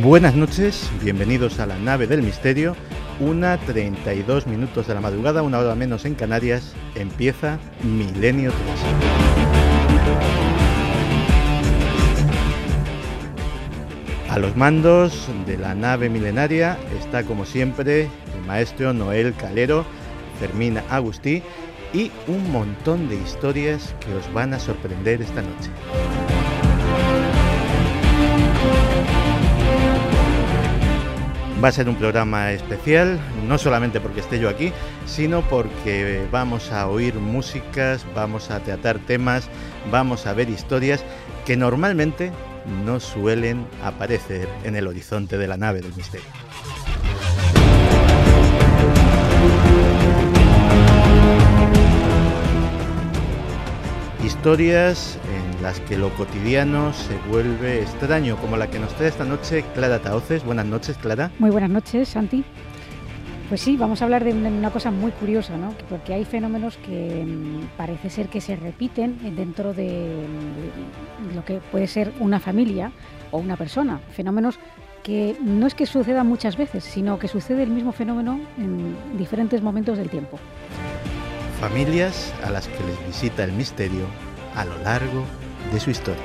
Buenas noches, bienvenidos a la nave del misterio. 1:32 de la madrugada, una hora menos en Canarias, empieza Milenio 3. A los mandos de la nave milenaria está, como siempre, el maestro Noel Calero, Fermín Agustí y un montón de historias que os van a sorprender esta noche. Va a ser un programa especial, no solamente porque esté yo aquí, sino porque vamos a oír músicas, vamos a tratar temas, vamos a ver historias que normalmente no suelen aparecer en el horizonte de la nave del misterio. Historias en las que lo cotidiano se vuelve extraño, como la que nos trae esta noche Clara Tahoces. Buenas noches, Clara. Muy buenas noches, Santi. Pues sí, vamos a hablar de una cosa muy curiosa, ¿no? Porque hay fenómenos que parece ser que se repiten dentro de lo que puede ser una familia o una persona. Fenómenos que no es que sucedan muchas veces, sino que sucede el mismo fenómeno en diferentes momentos del tiempo. Familias a las que les visita el misterio a lo largo de su historia.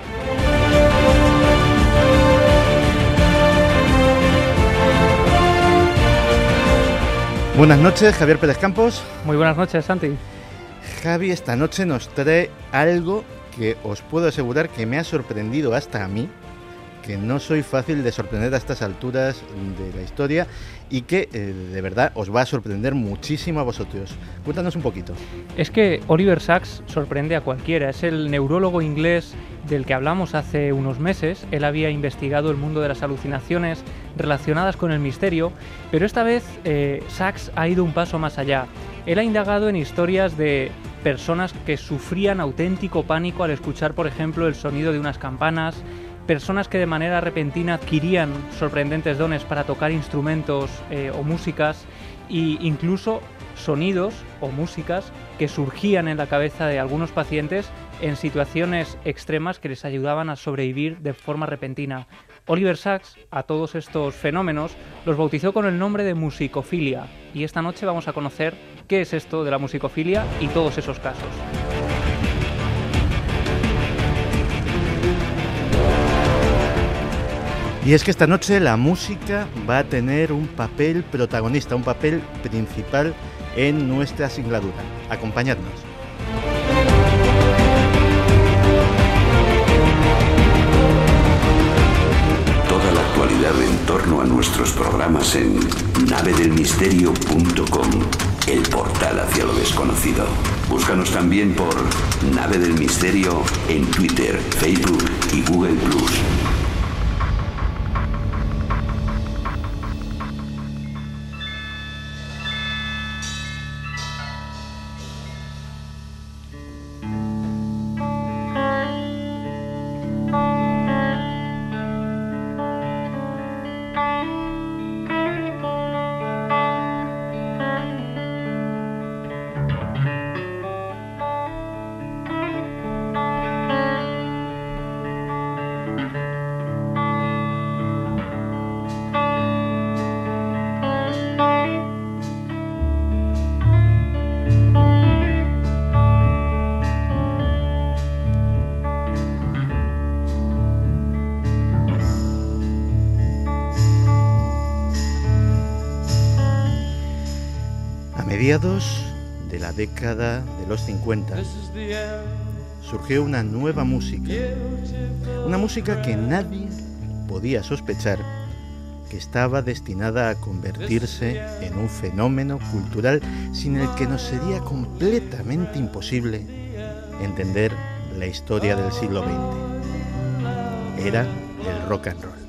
Buenas noches, Javier Pérez Campos. Muy buenas noches, Santi. Javi, esta noche nos trae algo que os puedo asegurar que me ha sorprendido hasta a mí, que no soy fácil de sorprender a estas alturas de la historia y que de verdad os va a sorprender muchísimo a vosotros. Cuéntanos un poquito. Es que Oliver Sacks sorprende a cualquiera. Es el neurólogo inglés del que hablamos hace unos meses. Él había investigado el mundo de las alucinaciones relacionadas con el misterio, pero esta vez Sacks ha ido un paso más allá. Él ha indagado en historias de personas que sufrían auténtico pánico al escuchar, por ejemplo, el sonido de unas campanas, personas que de manera repentina adquirían sorprendentes dones para tocar instrumentos o músicas, e incluso sonidos o músicas que surgían en la cabeza de algunos pacientes en situaciones extremas que les ayudaban a sobrevivir de forma repentina. Oliver Sacks a todos estos fenómenos los bautizó con el nombre de musicofilia, y esta noche vamos a conocer qué es esto de la musicofilia y todos esos casos. Y es que esta noche la música va a tener un papel protagonista, un papel principal en nuestra singladura. Acompañadnos. Toda la actualidad en torno a nuestros programas en navedelmisterio.com, el portal hacia lo desconocido. Búscanos también por Nave del Misterio en Twitter, Facebook y Google+. A mediados de la década de los 50 surgió una nueva música, una música que nadie podía sospechar que estaba destinada a convertirse en un fenómeno cultural sin el que nos sería completamente imposible entender la historia del siglo XX. Era el rock and roll.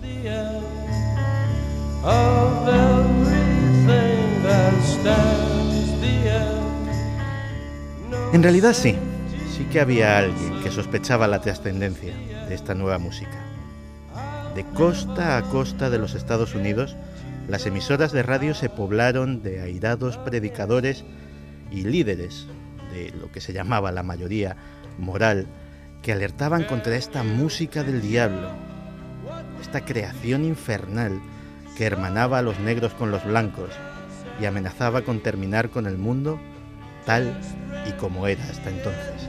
En realidad sí que había alguien que sospechaba la trascendencia de esta nueva música. De costa a costa de los Estados Unidos, las emisoras de radio se poblaron de airados predicadores y líderes de lo que se llamaba la mayoría moral, que alertaban contra esta música del diablo. esta creación infernal que hermanaba a los negros con los blancos y amenazaba con terminar con el mundo tal y como era hasta entonces.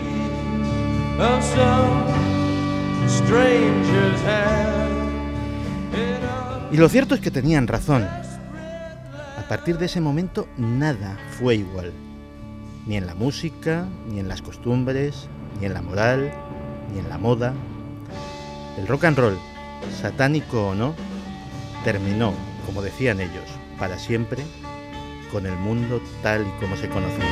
Y lo cierto es que tenían razón. A partir de ese momento nada fue igual, ni en la música, ni en las costumbres, ni en la moral, ni en la moda. El rock and roll, satánico o no, terminó, como decían ellos, para siempre con el mundo tal y como se conocía.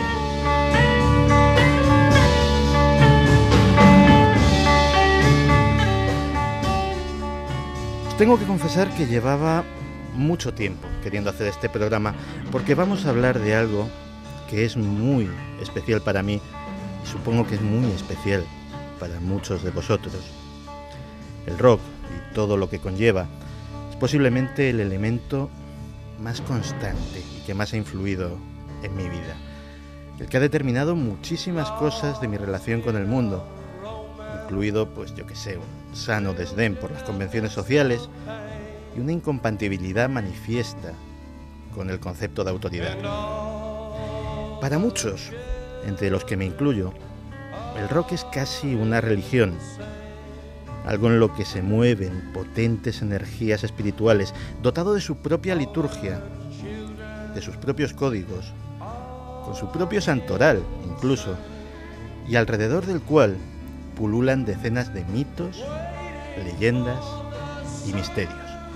Os tengo que confesar que llevaba mucho tiempo queriendo hacer este programa, porque vamos a hablar de algo que es muy especial para mí y supongo que es muy especial para muchos de vosotros. El rock y todo lo que conlleva es posiblemente el elemento más constante y que más ha influido en mi vida, el que ha determinado muchísimas cosas de mi relación con el mundo, incluido, pues yo que sé, un sano desdén por las convenciones sociales y una incompatibilidad manifiesta con el concepto de autoridad. Para muchos, entre los que me incluyo, el rock es casi una religión, algo en lo que se mueven potentes energías espirituales, dotado de su propia liturgia, de sus propios códigos, con su propio santoral incluso, y alrededor del cual pululan decenas de mitos, leyendas y misterios.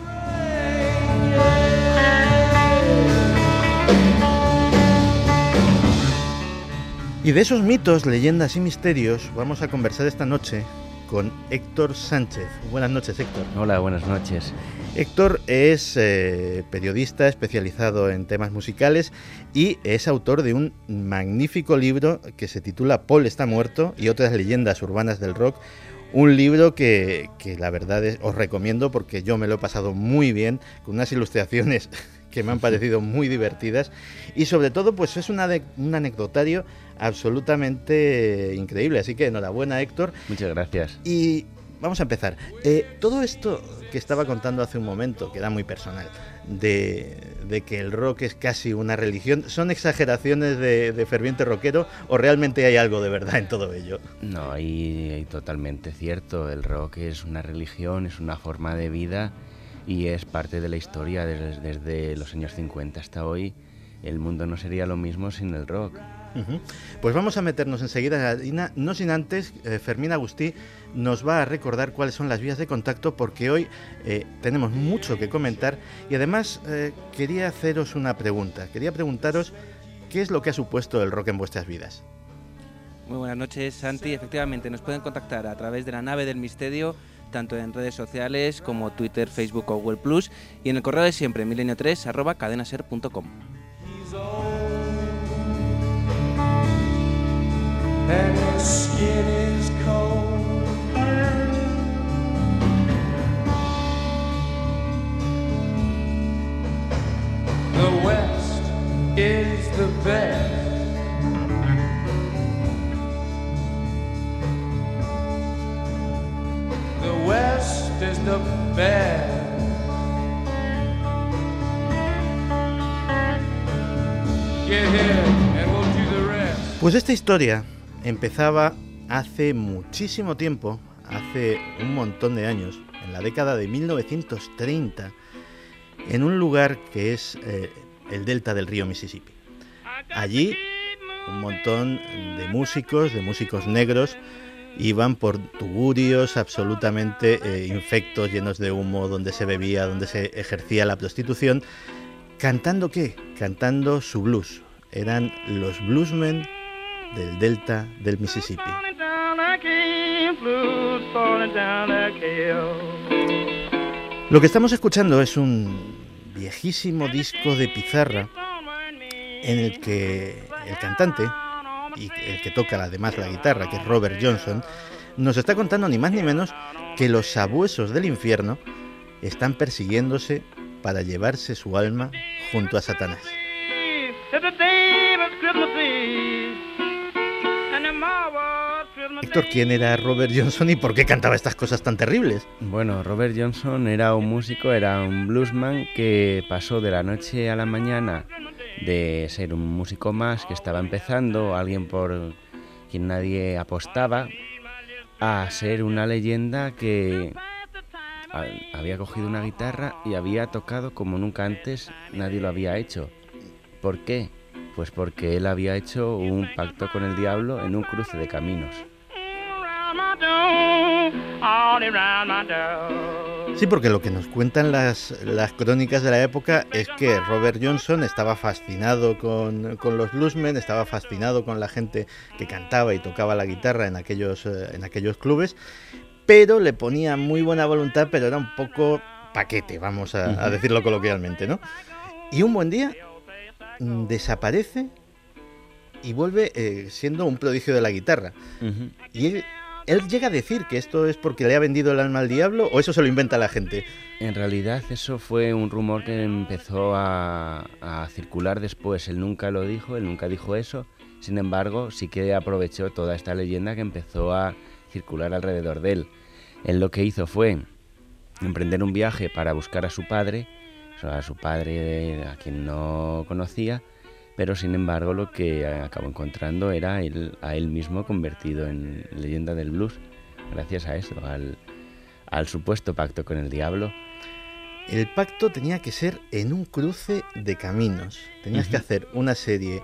Y de esos mitos, leyendas y misterios vamos a conversar esta noche con Héctor Sánchez. Buenas noches, Héctor. Hola, buenas noches. Héctor es periodista especializado en temas musicales y es autor de un magnífico libro que se titula Paul está muerto y otras leyendas urbanas del rock. Un libro que la verdad os recomiendo porque yo me lo he pasado muy bien, con unas ilustraciones que me han parecido muy divertidas y sobre todo pues es un anecdotario absolutamente increíble, así que enhorabuena, Héctor. Muchas gracias. Y vamos a empezar. Todo esto que estaba contando hace un momento, que era muy personal, de que el rock es casi una religión, ¿son exageraciones de ferviente rockero o realmente hay algo de verdad en todo ello? No, hay totalmente cierto. El rock es una religión, es una forma de vida y es parte de la historia desde los años 50 hasta hoy. El mundo no sería lo mismo sin el rock. Uh-huh. Pues vamos a meternos enseguida en la harina, no sin antes, Fermín Agustí nos va a recordar cuáles son las vías de contacto, porque hoy tenemos mucho que comentar y además quería haceros una pregunta. Quería preguntaros qué es lo que ha supuesto el rock en vuestras vidas. Muy buenas noches, Santi. Efectivamente, nos pueden contactar a través de la nave del misterio, tanto en redes sociales como Twitter, Facebook o Google+, y en el correo de siempre, milenio3@cadenaser.com. And his skin is cold. The West is the best. The West is the best. Get here and we'll do the rest. Pues esta historia empezaba hace muchísimo tiempo, hace un montón de años, en la década de 1930, en un lugar que es el delta del río Mississippi. Allí un montón de músicos negros, iban por tugurios absolutamente infectos, llenos de humo, donde se bebía, donde se ejercía la prostitución. ¿Cantando qué? Cantando su blues. Eran los bluesmen del delta del Mississippi. Lo que estamos escuchando es un viejísimo disco de pizarra en el que el cantante y el que toca además la guitarra, que es Robert Johnson, nos está contando ni más ni menos que los sabuesos del infierno están persiguiéndose para llevarse su alma junto a Satanás. Héctor, ¿quién era Robert Johnson y por qué cantaba estas cosas tan terribles? Bueno, Robert Johnson era un músico, era un bluesman que pasó de la noche a la mañana de ser un músico más que estaba empezando, alguien por quien nadie apostaba, a ser una leyenda que había cogido una guitarra y había tocado como nunca antes nadie lo había hecho. ¿Por qué? Pues porque él había hecho un pacto con el diablo en un cruce de caminos. Sí, porque lo que nos cuentan las crónicas de la época es que Robert Johnson estaba fascinado con los bluesmen, estaba fascinado con la gente que cantaba y tocaba la guitarra en aquellos clubes, pero le ponía muy buena voluntad, pero era un poco paquete, vamos a decirlo coloquialmente, ¿no? Y un buen día desaparece y vuelve siendo un prodigio de la guitarra. Y él llega a decir que esto es porque le ha vendido el alma al diablo, ¿o eso se lo inventa la gente? En realidad eso fue un rumor que empezó a circular después. Él nunca lo dijo, él nunca dijo eso. Sin embargo, sí que aprovechó toda esta leyenda que empezó a circular alrededor de él. Él lo que hizo fue emprender un viaje para buscar a su padre, a quien no conocía, pero sin embargo lo que acabó encontrando era a él mismo convertido en leyenda del blues, gracias a eso, al supuesto pacto con el diablo. El pacto tenía que ser en un cruce de caminos. Tenías que hacer una serie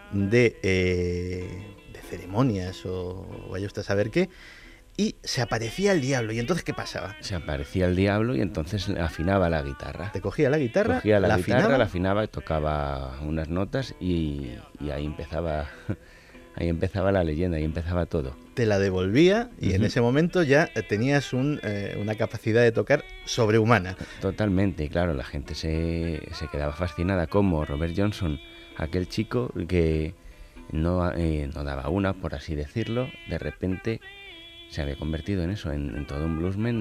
de ceremonias o vaya usted a saber qué, y se aparecía el diablo. ¿Y entonces qué pasaba? Se aparecía el diablo y entonces afinaba la guitarra. Te cogía la guitarra, la afinaba, tocaba unas notas y ahí empezaba la leyenda, ahí empezaba todo. Te la devolvía y en ese momento ya tenías una capacidad de tocar sobrehumana. Totalmente, claro, la gente se quedaba fascinada como Robert Johnson, aquel chico que no daba una, por así decirlo, de repente se había convertido en eso, en todo un bluesman,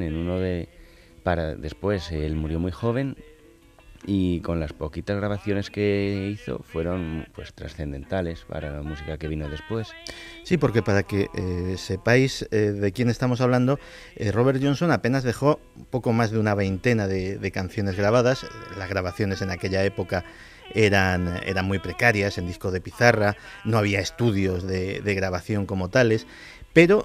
después él murió muy joven y con las poquitas grabaciones que hizo fueron pues trascendentales para la música que vino después. Sí, porque para que sepáis de quién estamos hablando, Robert Johnson apenas dejó poco más de una veintena de canciones grabadas. Las grabaciones en aquella época eran muy precarias, en disco de pizarra, no había estudios de grabación como tales, pero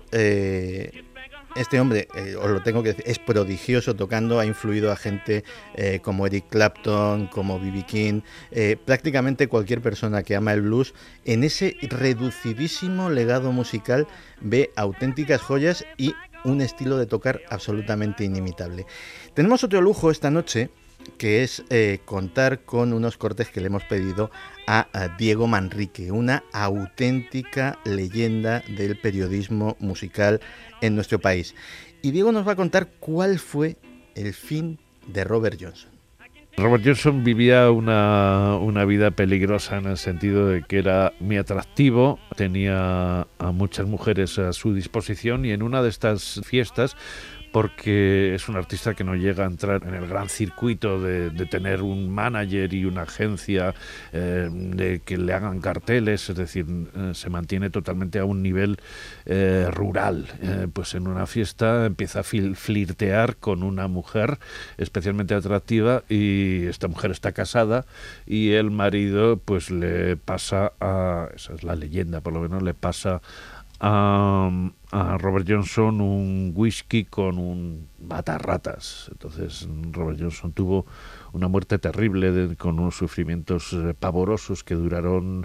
este hombre, os lo tengo que decir, es prodigioso tocando, ha influido a gente como Eric Clapton, como B.B. King, prácticamente cualquier persona que ama el blues, en ese reducidísimo legado musical ve auténticas joyas y un estilo de tocar absolutamente inimitable. Tenemos otro lujo esta noche, que es contar con unos cortes que le hemos pedido a Diego Manrique, una auténtica leyenda del periodismo musical en nuestro país. Y Diego nos va a contar cuál fue el fin de Robert Johnson. Robert Johnson vivía una vida peligrosa en el sentido de que era muy atractivo, tenía a muchas mujeres a su disposición y en una de estas fiestas, porque es un artista que no llega a entrar en el gran circuito de tener un manager y una agencia de que le hagan carteles, es decir, se mantiene totalmente a un nivel rural. Pues en una fiesta empieza a flirtear con una mujer especialmente atractiva y esta mujer está casada y el marido pues le pasa esa es la leyenda, por lo menos le pasa a Robert Johnson un whisky con un matarratas. Entonces Robert Johnson tuvo una muerte terrible con unos sufrimientos pavorosos que duraron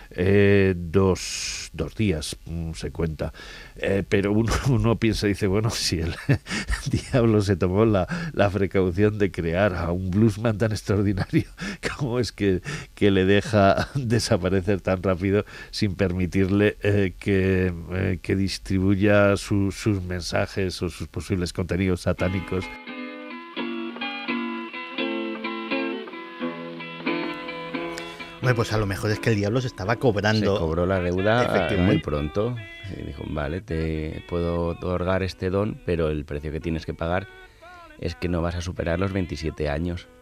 2 días, se cuenta. Pero uno piensa y dice, bueno, si el diablo se tomó la precaución de crear a un bluesman tan extraordinario, ¿cómo es que le deja desaparecer tan rápido sin permitirle que distribuya sus mensajes o sus posibles contenidos satánicos? Bueno, pues a lo mejor es que el diablo se estaba cobrando. Se cobró la deuda muy pronto. Y dijo, vale, te puedo otorgar este don, pero el precio que tienes que pagar es que no vas a superar los 27 años.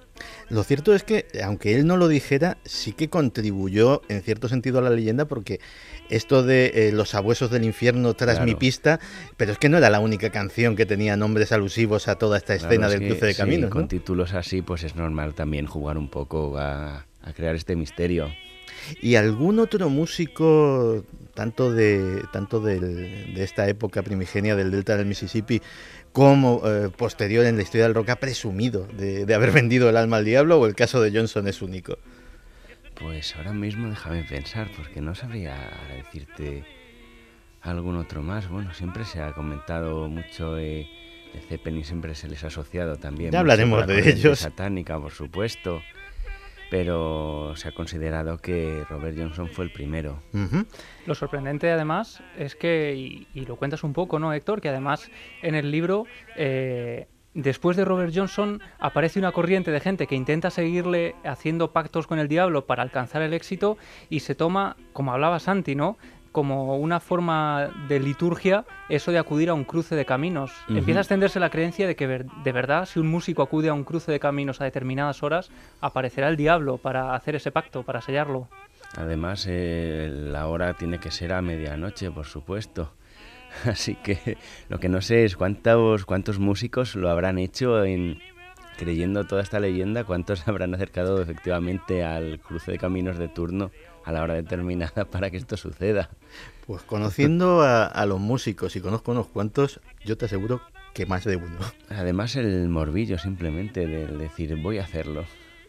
Lo cierto es que, aunque él no lo dijera, sí que contribuyó en cierto sentido a la leyenda, porque esto de los sabuesos del infierno tras mi pista, pero es que no era la única canción que tenía nombres alusivos a toda esta escena del cruce de caminos, ¿no? Con títulos así, pues es normal también jugar un poco a crear este misterio. ¿Y algún otro músico, tanto de esta época primigenia del delta del Mississippi, como posterior en la historia del rock, ha presumido de haber vendido el alma al diablo, o el caso de Johnson es único? Pues ahora mismo déjame pensar, porque no sabría decirte algún otro más. Bueno, siempre se ha comentado mucho, de Zeppelin siempre se les ha asociado también. Ya hablaremos de ellos. Satánica, por supuesto. Pero se ha considerado que Robert Johnson fue el primero. Uh-huh. Lo sorprendente, además, es que, y lo cuentas un poco, ¿no, Héctor? Que además en el libro, después de Robert Johnson, aparece una corriente de gente que intenta seguirle haciendo pactos con el diablo para alcanzar el éxito, y se toma, como hablaba Santi, ¿no?, como una forma de liturgia eso de acudir a un cruce de caminos. Uh-huh. Empieza a extenderse la creencia de que de verdad, si un músico acude a un cruce de caminos a determinadas horas, aparecerá el diablo para hacer ese pacto, para sellarlo. Además, la hora tiene que ser a medianoche, por supuesto. Así que lo que no sé es cuántos músicos lo habrán hecho creyendo toda esta leyenda, cuántos se habrán acercado efectivamente al cruce de caminos de turno a la hora determinada para que esto suceda. Pues conociendo a los músicos, y conozco unos cuantos, yo te aseguro que más de uno. Además el morbillo simplemente de decir voy a hacerlo.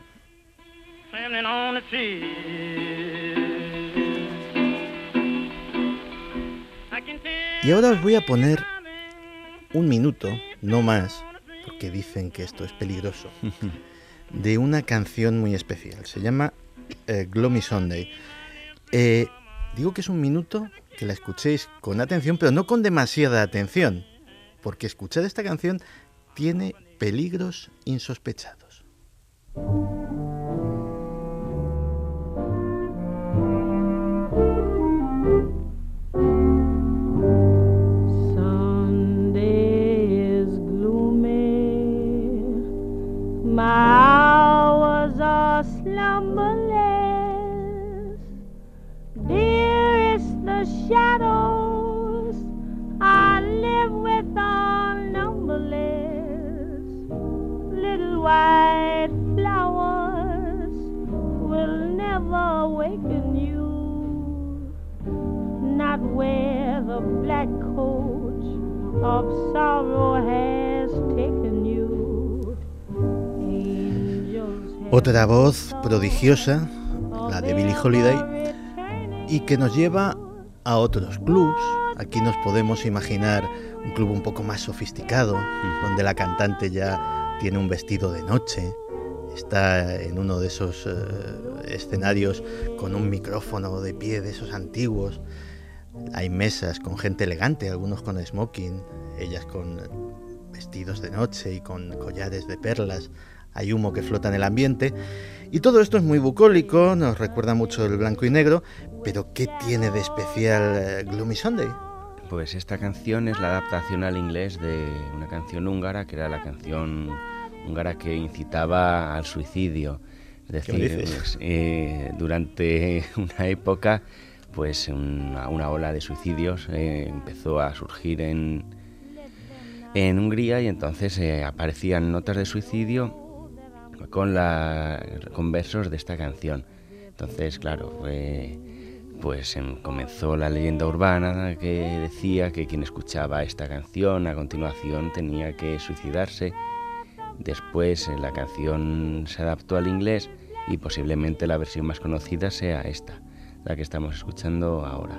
Y ahora os voy a poner un minuto, no más, porque dicen que esto es peligroso, de una canción muy especial. Se llama Gloomy Sunday. Digo que es un minuto que la escuchéis con atención, pero no con demasiada atención, porque escuchar esta canción tiene peligros insospechados. Sunday is gloomy, my hours are slumberless. Dearest, the shadows I live with are numberless. Little white flowers will never waken you, not where the black coach of sorrow has taken you. Otra voz prodigiosa, la de Billie Holiday, y que nos lleva a otros clubs. Aquí nos podemos imaginar un club un poco más sofisticado, donde la cantante ya tiene un vestido de noche, está en uno de esos escenarios con un micrófono de pie de esos antiguos. Hay mesas con gente elegante, algunos con smoking, ellas con vestidos de noche y con collares de perlas. Hay humo que flota en el ambiente, y todo esto es muy bucólico, nos recuerda mucho el blanco y negro. Pero ¿qué tiene de especial Gloomy Sunday? Pues esta canción es la adaptación al inglés de una canción húngara, que era la canción húngara que incitaba al suicidio. Es decir, durante una época, pues una ola de suicidios empezó a surgir en Hungría, y entonces aparecían notas de suicidio con versos de esta canción. Entonces, claro, pues comenzó la leyenda urbana que decía que quien escuchaba esta canción a continuación tenía que suicidarse. Después la canción se adaptó al inglés, y posiblemente la versión más conocida sea esta, la que estamos escuchando ahora.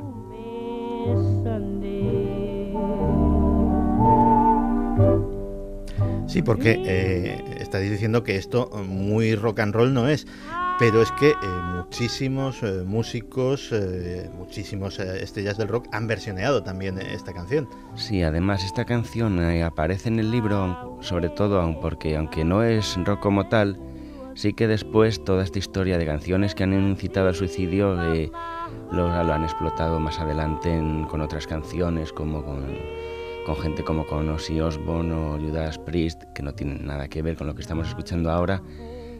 Sí, porque estáis diciendo que esto muy rock and roll no es, pero es que muchísimos músicos, muchísimas estrellas del rock han versioneado también esta canción. Sí, además esta canción aparece en el libro, sobre todo porque aunque no es rock como tal, sí que después toda esta historia de canciones que han incitado al suicidio lo han explotado más adelante con otras canciones, como con gente como con Ozzy Osbourne o Judas Priest, que no tienen nada que ver con lo que estamos escuchando ahora,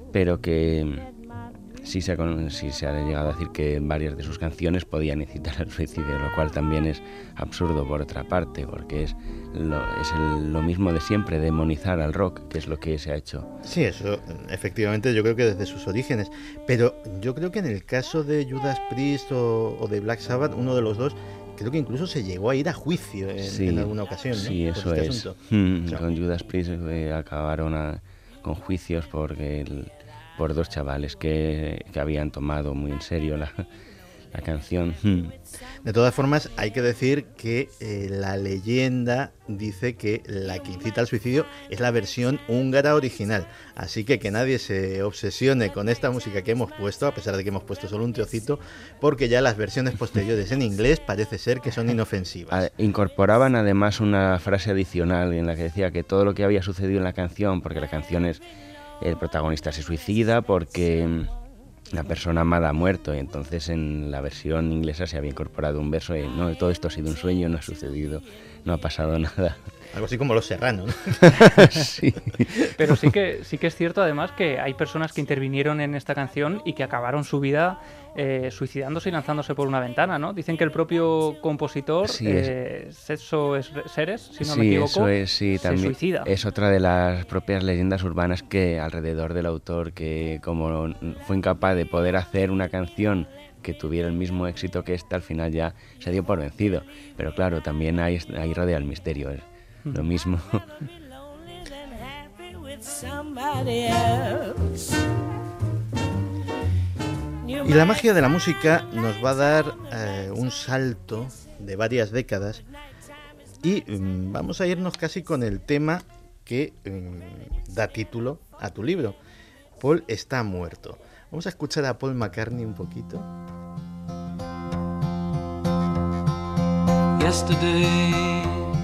pero que sí se ha llegado a decir que varias de sus canciones podían incitar al suicidio, lo cual también es absurdo por otra parte, porque es lo mismo de siempre, demonizar al rock, que es lo que se ha hecho. Sí, eso efectivamente yo creo que desde sus orígenes, pero yo creo que en el caso de Judas Priest o de Black Sabbath, uno de los dos, creo que incluso se llegó a ir a juicio en alguna ocasión, ¿no? Sí, eso por es. Asunto. Con Judas Priest acabaron con juicios por dos chavales que habían tomado muy en serio la canción. De todas formas, hay que decir que la leyenda dice que la que incita al suicidio es la versión húngara original. Así que nadie se obsesione con esta música que hemos puesto, a pesar de que hemos puesto solo un trocito, porque ya las versiones posteriores en inglés parece ser que son inofensivas. Incorporaban además una frase adicional en la que decía que todo lo que había sucedido en la canción, porque la canción es... El protagonista se suicida porque la persona amada ha muerto, y entonces en la versión inglesa se había incorporado un verso de no, todo esto ha sido un sueño, no ha sucedido, no ha pasado nada. Algo así como Los Serranos, ¿no? Sí. Pero sí que es cierto además que hay personas que intervinieron en esta canción y que acabaron su vida suicidándose y lanzándose por una ventana, ¿no? Dicen que el propio compositor, Setso Seres, si no me equivoco, se suicida. Es otra de las propias leyendas urbanas que alrededor del autor, que como fue incapaz de poder hacer una canción que tuviera el mismo éxito que esta, al final ya se dio por vencido. Pero claro, también ahí rodea el misterio, es lo mismo. Y la magia de la música nos va a dar un salto de varias décadas y vamos a irnos casi con el tema que da título a tu libro. Paul está muerto. Vamos a escuchar a Paul McCartney un poquito. Yesterday,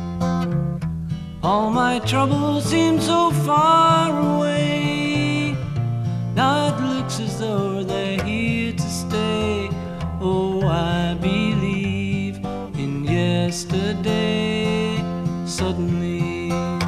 all my troubles seem so far away. Now it looks as though they're here to stay. Oh, I believe in yesterday. Suddenly,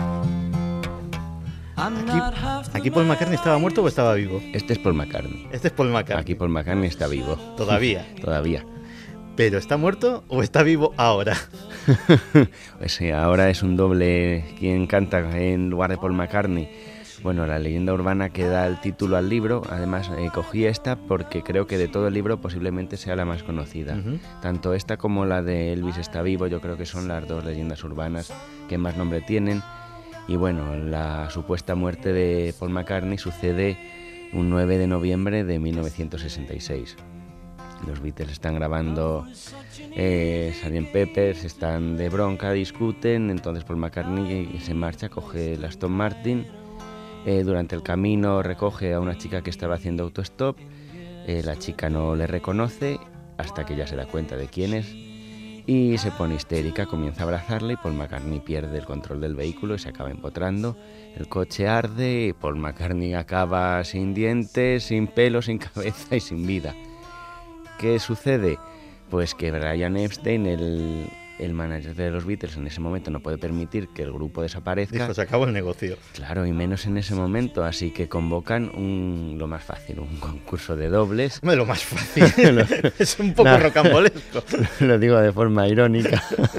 I'm not half the ¿Aquí Paul McCartney estaba muerto o estaba vivo? Este es Paul McCartney. Este es Paul McCartney. Aquí Paul McCartney está vivo. ¿Todavía? Todavía. ¿Pero está muerto o está vivo ahora? Pues sí, ahora es un doble quien canta en lugar de Paul McCartney. Bueno, la leyenda urbana que da el título al libro, además cogí esta porque creo que de todo el libro posiblemente sea la más conocida. Tanto esta como la de Elvis está vivo, yo creo que son las dos leyendas urbanas que más nombre tienen. Y bueno, la supuesta muerte de Paul McCartney sucede un 9 de noviembre de 1966. Los Beatles están grabando Sgt. Pepper's, están de bronca, discuten, entonces Paul McCartney se marcha, coge el Aston Martin, durante el camino recoge a una chica que estaba haciendo autostop, la chica no le reconoce hasta que ya se da cuenta de quién es y se pone histérica, comienza a abrazarle y Paul McCartney pierde el control del vehículo y se acaba empotrando, el coche arde y Paul McCartney acaba sin dientes, sin pelo, sin cabeza y sin vida. ¿Qué sucede? Pues que Brian Epstein, el manager de los Beatles, en ese momento no puede permitir que el grupo desaparezca. Dijo, se acabó el negocio. Claro, y menos en ese momento, así que convocan lo más fácil, un concurso de dobles. Lo más fácil, es un poco rocambolesco. Lo digo de forma irónica.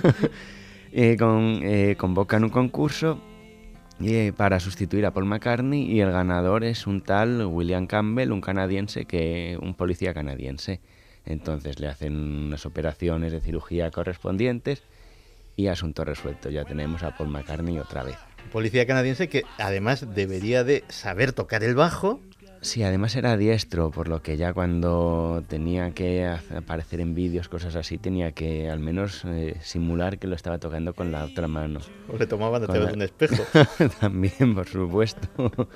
Convocan un concurso para sustituir a Paul McCartney y el ganador es un tal William Campbell, un policía canadiense. Entonces le hacen unas operaciones de cirugía correspondientes y asunto resuelto. Ya tenemos a Paul McCartney otra vez. Policía canadiense que además debería de saber tocar el bajo. Sí, además era diestro, por lo que ya cuando tenía que aparecer en vídeos, cosas así, tenía que al menos simular que lo estaba tocando con la otra mano. O le tomaban a través de un espejo. También, por supuesto.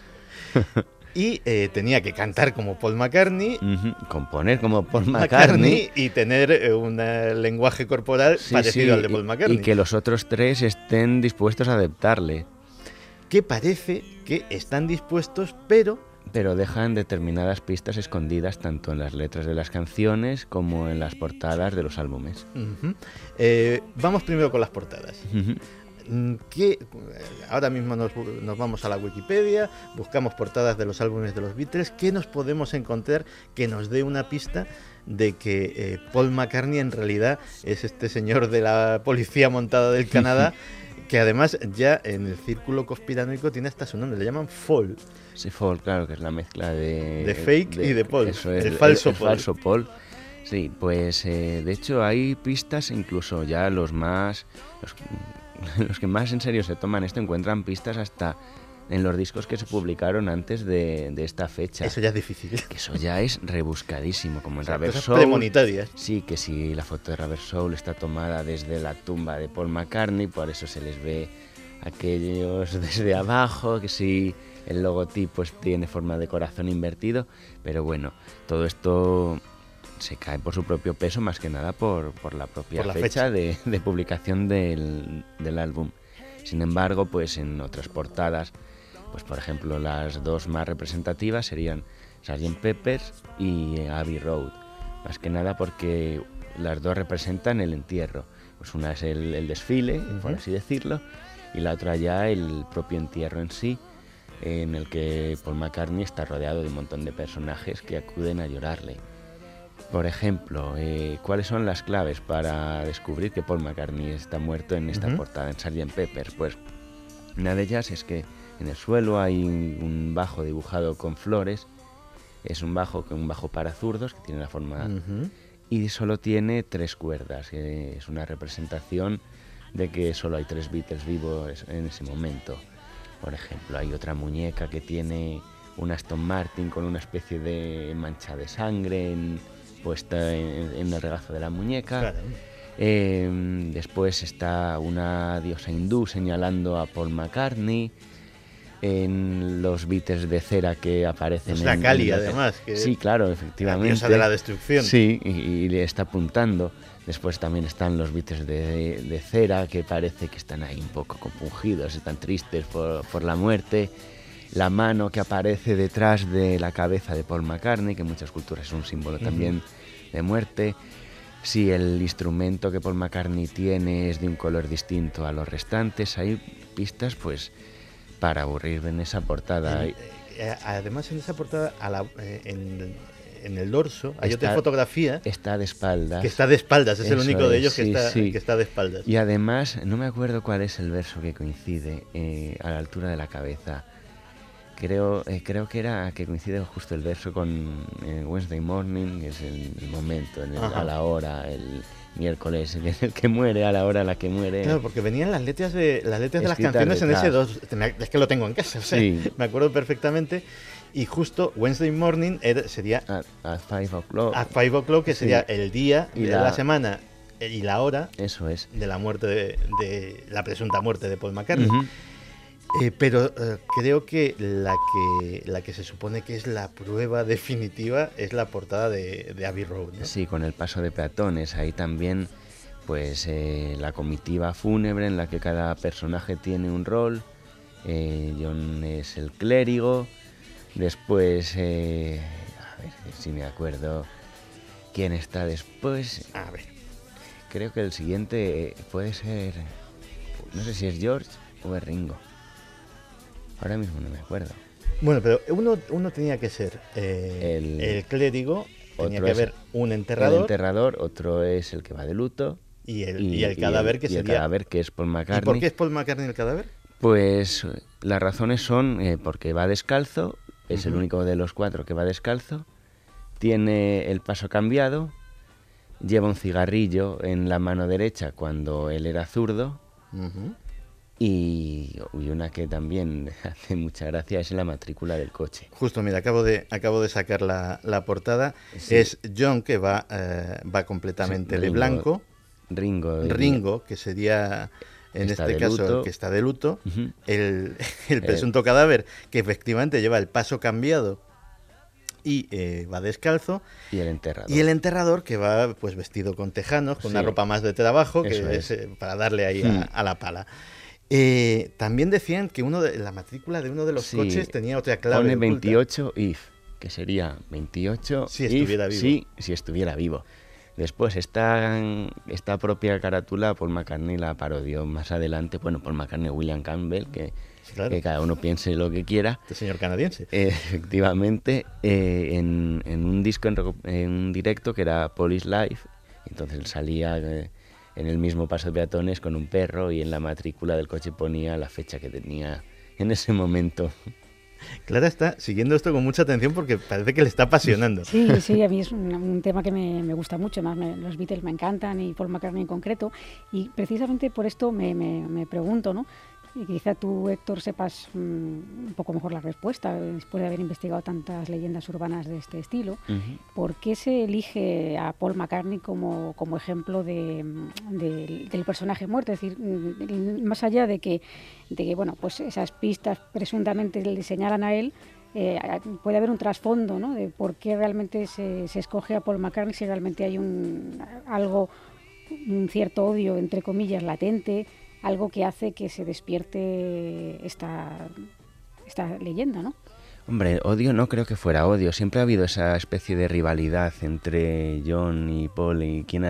Y tenía que cantar como Paul McCartney, componer como Paul McCartney y tener un lenguaje corporal parecido al de Paul McCartney. Y que los otros tres estén dispuestos a aceptarle. Que parece que están dispuestos, pero dejan determinadas pistas escondidas tanto en las letras de las canciones como en las portadas de los álbumes. Vamos primero con las portadas. Ahora mismo nos vamos a la Wikipedia, buscamos portadas de los álbumes de los Beatles. ¿Qué nos podemos encontrar que nos dé una pista de que Paul McCartney en realidad es este señor de la policía montada del Canadá, que además ya en el círculo conspiranoico tiene hasta su nombre, le llaman Fall? Sí, Fall, claro, que es la mezcla de fake y de Paul, eso es, el falso Paul. Falso Paul. Sí, pues de hecho hay pistas, incluso ya los que más en serio se toman esto encuentran pistas hasta en los discos que se publicaron antes de esta fecha. Eso ya es difícil. Que eso ya es rebuscadísimo, como en Rubber cosas Soul. premonitarias. Sí, que si la foto de Rubber Soul está tomada desde la tumba de Paul McCartney, por eso se les ve aquellos desde abajo, que si el logotipo tiene forma de corazón invertido, pero bueno, todo esto se cae por su propio peso, más que nada por la propia fecha de publicación del álbum. Sin embargo, pues en otras portadas, pues por ejemplo las dos más representativas serían Sgt. Pepper's y Abbey Road, más que nada porque las dos representan el entierro. Pues una es el desfile, por así decirlo, y la otra ya el propio entierro en sí, en el que Paul McCartney está rodeado de un montón de personajes que acuden a llorarle. Por ejemplo, ¿cuáles son las claves para descubrir que Paul McCartney está muerto en esta portada, en Sgt. Pepper's? Pues una de ellas es que en el suelo hay un bajo dibujado con flores. Es un bajo para zurdos que tiene la forma... Y solo tiene 3 cuerdas. Es una representación de que solo hay 3 Beatles vivos en ese momento. Por ejemplo, hay otra muñeca que tiene un Aston Martin con una especie de mancha de sangre puesta en el regazo de la muñeca. Claro. Después está una diosa hindú señalando a Paul McCartney. En los Beatles de cera que aparecen es la Kali, además. Que sí, claro, efectivamente. La diosa de la destrucción. Sí, y le está apuntando. Después también están los Beatles de cera, que parece que están ahí un poco compungidos, están tristes por la muerte. La mano que aparece detrás de la cabeza de Paul McCartney, que en muchas culturas es un símbolo también de muerte. Si el instrumento que Paul McCartney tiene es de un color distinto a los restantes, hay pistas pues para aburrir en esa portada. Además en esa portada, en el dorso, hay otra fotografía. Está de espaldas. Que está de espaldas, es Eso el único de ellos sí, que está de espaldas. Y además, no me acuerdo cuál es el verso que coincide a la altura de la cabeza. Creo que era que coincide justo el verso con Wednesday Morning, que es el momento, a la hora, el miércoles, el que muere, a la hora a la que muere. Claro, porque venían las letras de las canciones detrás. En ese dos. Es que lo tengo en casa, o sea, sí. Me acuerdo perfectamente. Y justo Wednesday Morning sería at 5 o'clock. At 5 o'clock, que sería el día de la semana y la hora. Eso es. De la muerte de la presunta muerte de Paul McCartney. Pero creo que la que se supone que es la prueba definitiva es la portada de Abbey Road, ¿no? Sí, con el paso de peatones. Ahí también, pues, la comitiva fúnebre en la que cada personaje tiene un rol. John es el clérigo. Después, a ver si me acuerdo quién está después. A ver, creo que el siguiente puede ser, no sé si es George o es Ringo. Ahora mismo no me acuerdo. Bueno, pero uno tenía que ser el clérigo, tenía que haber un enterrador. El enterrador, otro es el que va de luto. Y el cadáver, que sería... el cadáver, que es Paul McCartney. ¿Y por qué es Paul McCartney el cadáver? Pues las razones son porque va descalzo, es el único de los 4 que va descalzo, tiene el paso cambiado, lleva un cigarrillo en la mano derecha cuando él era zurdo. Y una que también hace mucha gracia es la matrícula del coche. Justo, mira, acabo de sacar la portada. Sí. Es John, que va completamente de blanco. Ringo, que sería en este caso el que está de luto. El presunto cadáver, que efectivamente lleva el paso cambiado y va descalzo. Y el enterrador, que va pues vestido con tejanos, con una ropa más de trabajo, que es para darle ahí a la pala. También decían que la matrícula de uno de los coches tenía otra clave. Pone 28 if, que sería 28 si estuviera vivo. Si estuviera vivo. Después, esta propia carátula Paul McCartney la parodió más adelante, bueno, Paul McCartney, William Campbell, que cada uno piense lo que quiera. Este señor canadiense. Efectivamente, en un disco, en un directo que era Paul is Life, entonces él salía en el mismo paso de peatones con un perro y en la matrícula del coche ponía la fecha que tenía en ese momento. Clara está siguiendo esto con mucha atención porque parece que le está apasionando. Sí, a mí es un tema que me gusta mucho, más los Beatles me encantan y Paul McCartney en concreto, y precisamente por esto me pregunto, ¿no? Y quizá tú, Héctor, sepas un poco mejor la respuesta, después de haber investigado tantas leyendas urbanas de este estilo. Uh-huh. ¿Por qué se elige a Paul McCartney como ejemplo del personaje muerto? Es decir, más allá de que bueno, pues esas pistas presuntamente le señalan a él, puede haber un trasfondo, ¿no? De por qué realmente se escoge a Paul McCartney, si realmente hay un cierto odio, entre comillas, latente, algo que hace que se despierte esta leyenda, ¿no? Hombre, odio no creo que fuera odio. Siempre ha habido esa especie de rivalidad entre John y Paul y quién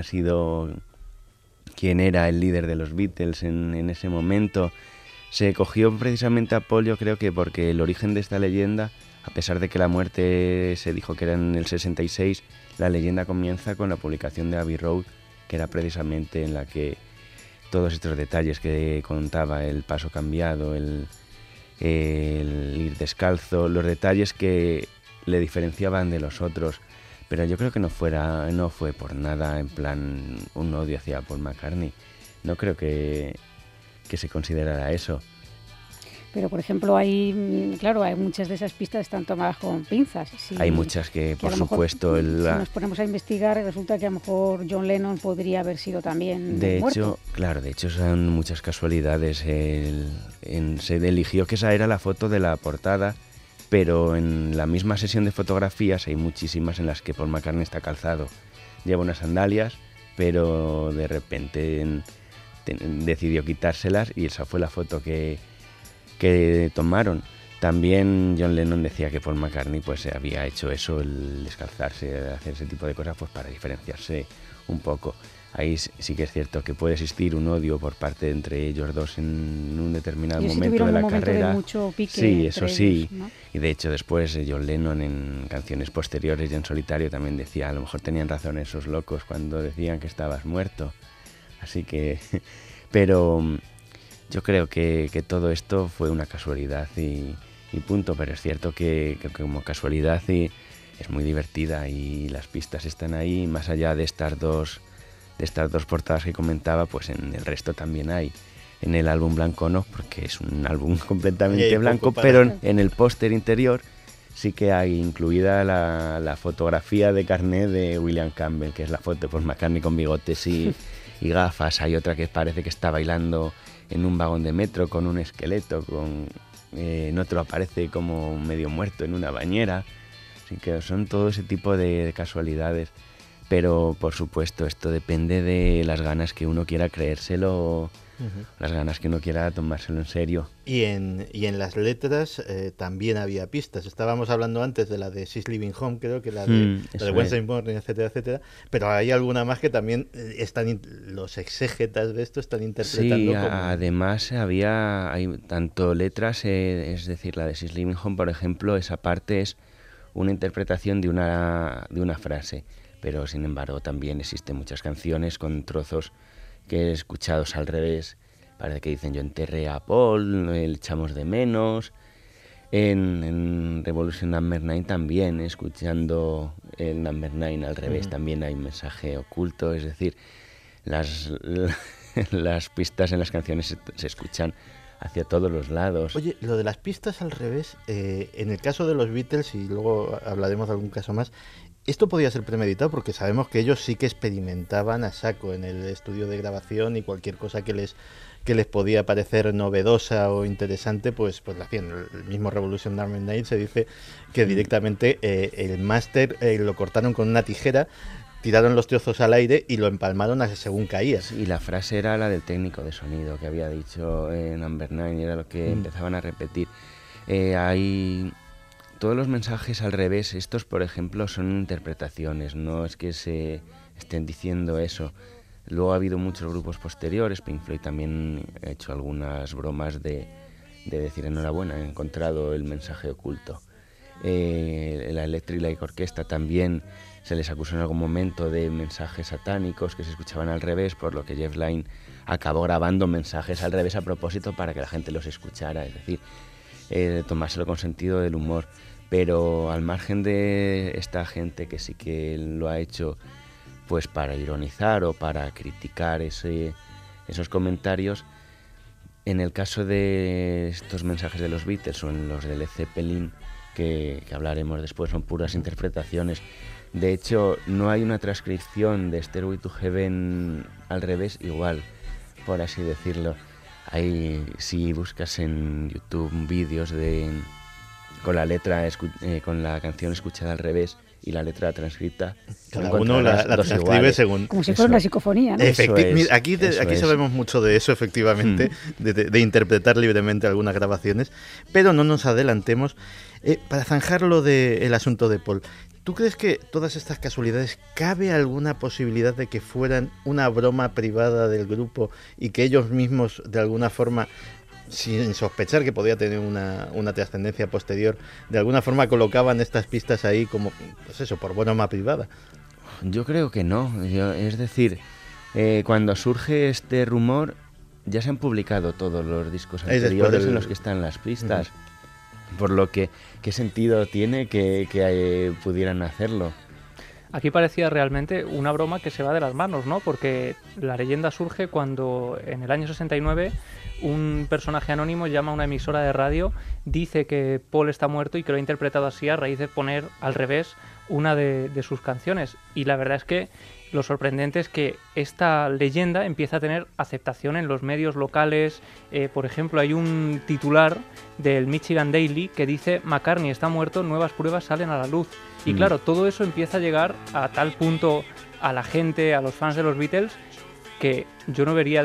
era el líder de los Beatles en ese momento. Se cogió precisamente a Paul, yo creo que porque el origen de esta leyenda, a pesar de que la muerte se dijo que era en el 66, la leyenda comienza con la publicación de Abbey Road, que era precisamente en la que todos estos detalles que contaba, el paso cambiado, el ir descalzo, los detalles que le diferenciaban de los otros. Pero yo creo que no fue por nada en plan un odio hacia Paul McCartney. No creo que se considerara eso. Pero, por ejemplo, hay muchas de esas pistas están tomadas con pinzas. Hay muchas que por supuesto... Si nos ponemos a investigar, resulta que a lo mejor John Lennon podría haber sido también muerto. De hecho, son muchas casualidades. Se eligió que esa era la foto de la portada, pero en la misma sesión de fotografías hay muchísimas en las que Paul McCartney está calzado. Lleva unas sandalias, pero de repente decidió quitárselas y esa fue la foto que tomaron. También John Lennon decía que Paul McCartney pues había hecho eso, el descalzarse, hacer ese tipo de cosas, pues para diferenciarse un poco. Ahí sí que es cierto que puede existir un odio por parte entre ellos dos en un determinado momento de la carrera. De mucho pique sí, eso sí. Ellos, ¿no? Y de hecho después John Lennon en canciones posteriores y en solitario también decía, a lo mejor tenían razón esos locos cuando decían que estabas muerto. Así que... Pero... yo creo que todo esto fue una casualidad y punto, pero es cierto que como casualidad es muy divertida y las pistas están ahí, más allá de estas dos portadas que comentaba, pues en el resto también hay. En el álbum blanco no, porque es un álbum completamente blanco, pero en el póster interior sí que hay incluida la fotografía de carnet de William Campbell, que es la foto de Paul McCartney con bigotes y gafas. Hay otra que parece que está bailando en un vagón de metro con un esqueleto, en otro aparece como medio muerto en una bañera. Así que son todo ese tipo de casualidades. Pero, por supuesto, esto depende de las ganas que uno quiera creérselo, las ganas que uno quiera tomárselo en serio. Y en las letras también había pistas. Estábamos hablando antes de la de She's Living Home, creo que la de Wednesday Morning, etcétera, etcétera. Pero hay alguna más que también los exégetas de esto están interpretando. Sí, además hay tanto letras, es decir, la de She's Living Home, por ejemplo, esa parte es una interpretación de una frase. Pero sin embargo también existen muchas canciones con trozos que escuchados al revés. Parece que dicen yo enterré a Paul, le echamos de menos. En Revolution Number 9 también, escuchando el Number 9 al revés, también hay un mensaje oculto. Es decir, las pistas en las canciones se escuchan hacia todos los lados. Oye, lo de las pistas al revés, en el caso de los Beatles, y luego hablaremos de algún caso más, esto podía ser premeditado porque sabemos que ellos sí que experimentaban a saco en el estudio de grabación y cualquier cosa que les podía parecer novedosa o interesante, pues la hacían. El mismo Revolution Number 9 se dice que directamente el máster lo cortaron con una tijera, tiraron los trozos al aire y lo empalmaron según caía. Y la frase era la del técnico de sonido que había dicho Number 9 y era lo que empezaban a repetir. Hay todos los mensajes al revés. Estos, por ejemplo, son interpretaciones, no es que se estén diciendo eso. Luego ha habido muchos grupos posteriores, Pink Floyd también ha hecho algunas bromas de decir enhorabuena, he encontrado el mensaje oculto. La Electric Light Orchestra también se les acusó en algún momento de mensajes satánicos que se escuchaban al revés, por lo que Jeff Lynne acabó grabando mensajes al revés a propósito para que la gente los escuchara, es decir, tomárselo con sentido del humor. Pero al margen de esta gente que sí que lo ha hecho pues para ironizar o para criticar esos comentarios, en el caso de estos mensajes de los Beatles o en los de Led Zeppelin, que hablaremos después, son puras interpretaciones. De hecho, no hay una transcripción de Stairway to Heaven al revés igual, por así decirlo. Si buscas en YouTube vídeos con la letra, con la canción escuchada al revés y la letra transcrita, cada uno la transcribe iguales. Según... Como si fuera una psicofonía, ¿no? Mira, aquí sabemos mucho de eso, efectivamente, de interpretar libremente algunas grabaciones, pero no nos adelantemos. Para zanjarlo del asunto de Paul, ¿tú crees que todas estas casualidades, cabe alguna posibilidad de que fueran una broma privada del grupo y que ellos mismos, de alguna forma, sin sospechar que podía tener una trascendencia posterior, de alguna forma colocaban estas pistas ahí como, pues eso, por broma privada? Yo creo que no. Es decir, cuando surge este rumor, ya se han publicado todos los discos anteriores en los que están las pistas. Por lo que, ¿qué sentido tiene que pudieran hacerlo? Aquí parecía realmente una broma que se va de las manos, ¿no? Porque la leyenda surge cuando en el año 69 un personaje anónimo llama a una emisora de radio, dice que Paul está muerto y que lo ha interpretado así a raíz de poner al revés una de sus canciones. Y la verdad es que lo sorprendente es que esta leyenda empieza a tener aceptación en los medios locales. Por ejemplo, hay un titular del Michigan Daily que dice: McCartney está muerto, nuevas pruebas salen a la luz. Y claro, todo eso empieza a llegar a tal punto a la gente, a los fans de los Beatles, que yo no vería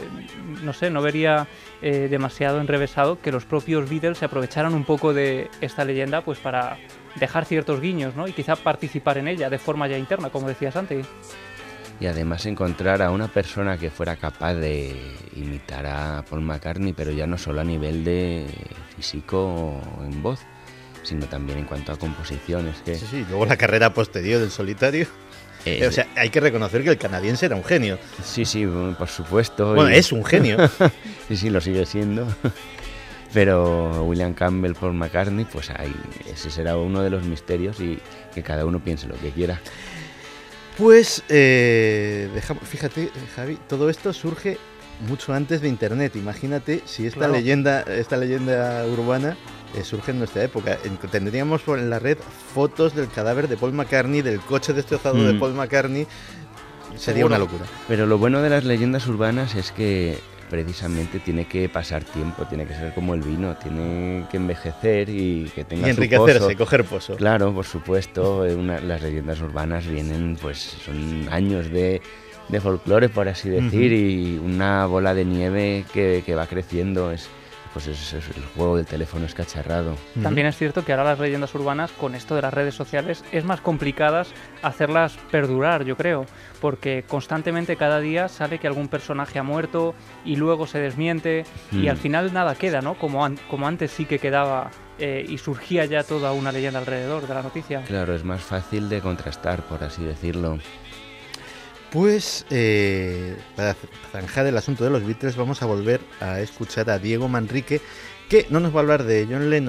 demasiado enrevesado que los propios Beatles se aprovecharan un poco de esta leyenda pues para dejar ciertos guiños, ¿no? Y quizá participar en ella de forma ya interna, como decía Santi. Y además encontrar a una persona que fuera capaz de imitar a Paul McCartney, pero ya no solo a nivel de físico o en voz, sino también en cuanto a composiciones. Sí, luego la carrera posterior del solitario. O sea, hay que reconocer que el canadiense era un genio. Sí, por supuesto. Bueno, es un genio. Sí, lo sigue siendo. Pero William Campbell, Paul McCartney, pues ahí, ese será uno de los misterios y que cada uno piense lo que quiera. Pues, fíjate, Javi, todo esto surge mucho antes de Internet. Imagínate si esta leyenda urbana surge en nuestra época. Tendríamos en la red fotos del cadáver de Paul McCartney, del coche destrozado de Paul McCartney. Sería una locura. Pero lo bueno de las leyendas urbanas es que precisamente tiene que pasar tiempo, tiene que ser como el vino, tiene que envejecer y que tenga y enriquecerse, su pozo. Coger pozo. Claro, por supuesto, las leyendas urbanas vienen, pues son años de folclore, por así decir, y una bola de nieve que va creciendo. Pues es el juego del teléfono escacharrado. También es cierto que ahora las leyendas urbanas, con esto de las redes sociales, es más complicadas hacerlas perdurar, yo creo, porque constantemente cada día sale que algún personaje ha muerto y luego se desmiente y al final nada queda, ¿no? Como antes sí que quedaba y surgía ya toda una leyenda alrededor de la noticia. Claro, es más fácil de contrastar, por así decirlo. Pues para zanjar el asunto de los Beatles vamos a volver a escuchar a Diego Manrique, que no nos va a hablar de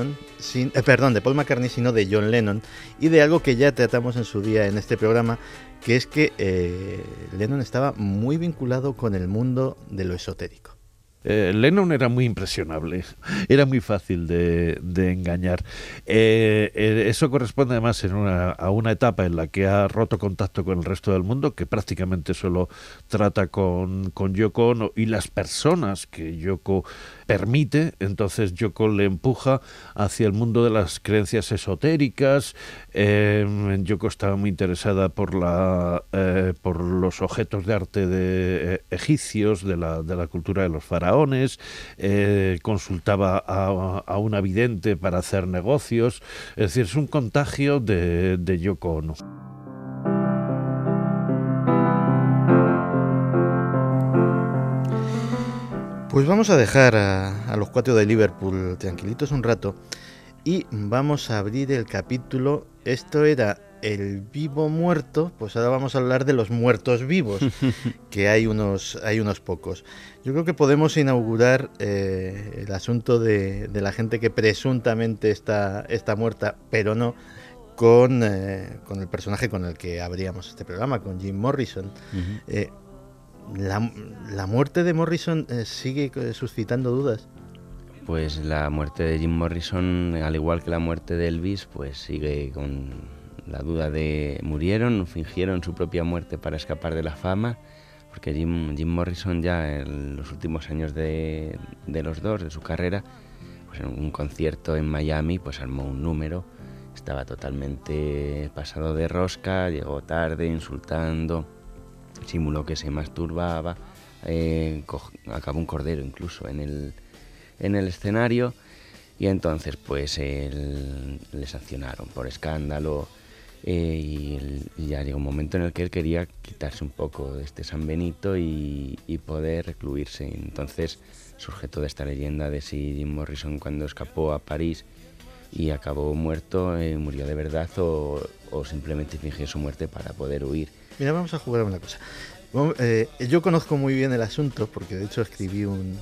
de Paul McCartney, sino de John Lennon y de algo que ya tratamos en su día en este programa, que es que Lennon estaba muy vinculado con el mundo de lo esotérico. Lennon era muy impresionable, era muy fácil de engañar. Eso corresponde además a una etapa en la que ha roto contacto con el resto del mundo, que prácticamente solo trata con Yoko Ono y las personas que Yoko permite. Entonces Yoko le empuja hacia el mundo de las creencias esotéricas. Yoko estaba muy interesada por los objetos de arte de egipcios, de la cultura de los faraones. Consultaba a una vidente para hacer negocios. Es decir, es un contagio de Yoko Ono. Pues vamos a dejar a los 4 de Liverpool tranquilitos un rato y vamos a abrir el capítulo. Esto era el vivo muerto, pues ahora vamos a hablar de los muertos vivos, que hay unos pocos. Yo creo que podemos inaugurar el asunto de la gente que presuntamente está muerta, pero no, con el personaje con el que abríamos este programa, con Jim Morrison. Uh-huh. ¿La muerte de Morrison sigue suscitando dudas? Pues la muerte de Jim Morrison, al igual que la muerte de Elvis, pues sigue con la duda de murieron, fingieron su propia muerte para escapar de la fama, porque Jim Morrison ya en los últimos años de los dos, de su carrera, pues en un concierto en Miami, pues armó un número, estaba totalmente pasado de rosca, llegó tarde, insultando, simuló que se masturbaba, acabó un cordero incluso en el escenario, y entonces pues le sancionaron por escándalo, y ya llegó un momento en el que él quería quitarse un poco de este San Benito y poder recluirse. Entonces surge toda esta leyenda de si Jim Morrison, cuando escapó a París y acabó muerto, murió de verdad o simplemente fingió su muerte para poder huir. Mira, vamos a jugar a una cosa. Yo conozco muy bien el asunto porque de hecho escribí un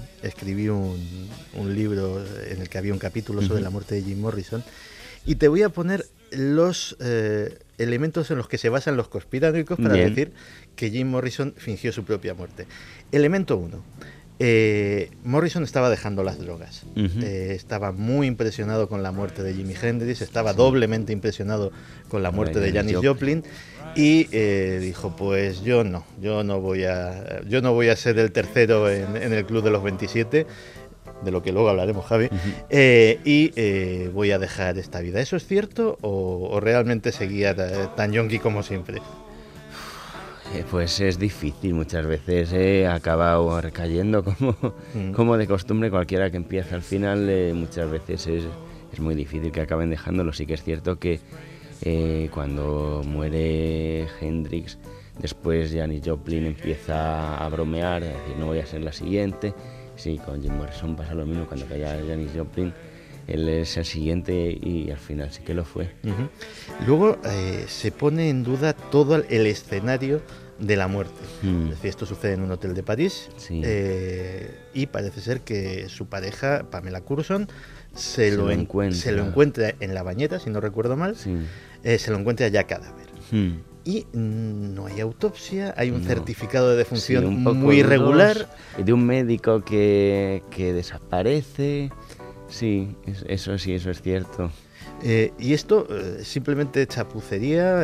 libro en el que había un capítulo sobre la muerte de Jim Morrison, y te voy a poner los elementos en los que se basan los conspiranoicos para decir que Jim Morrison fingió su propia muerte. Elemento 1. Morrison estaba dejando las drogas. Estaba muy impresionado con la muerte de Jimi Hendrix, estaba doblemente impresionado con la muerte de Janis Joplin, y dijo, pues yo no voy a ser el tercero en el club de los 27, de lo que luego hablaremos, Javi, y voy a dejar esta vida. ¿Eso es cierto o realmente seguía tan yonki como siempre? Pues es difícil, muchas veces acaba recayendo como de costumbre cualquiera que empieza. Al final muchas veces es muy difícil que acaben dejándolo. Sí que es cierto que cuando muere Hendrix, después Janis Joplin empieza a bromear, a decir no voy a ser la siguiente. Sí, con Jim Morrison pasa lo mismo, cuando cae Janis Joplin él es el siguiente y al final sí que lo fue. Luego se pone en duda todo el escenario de la muerte. Es decir, esto sucede en un hotel de París, y parece ser que su pareja, Pamela Curson, se lo encuentra en la bañera, si no recuerdo mal, se lo encuentra ya cadáver. Y no hay autopsia, hay un certificado de defunción muy irregular. De un médico que desaparece. Sí, eso es cierto. Y esto simplemente chapucería,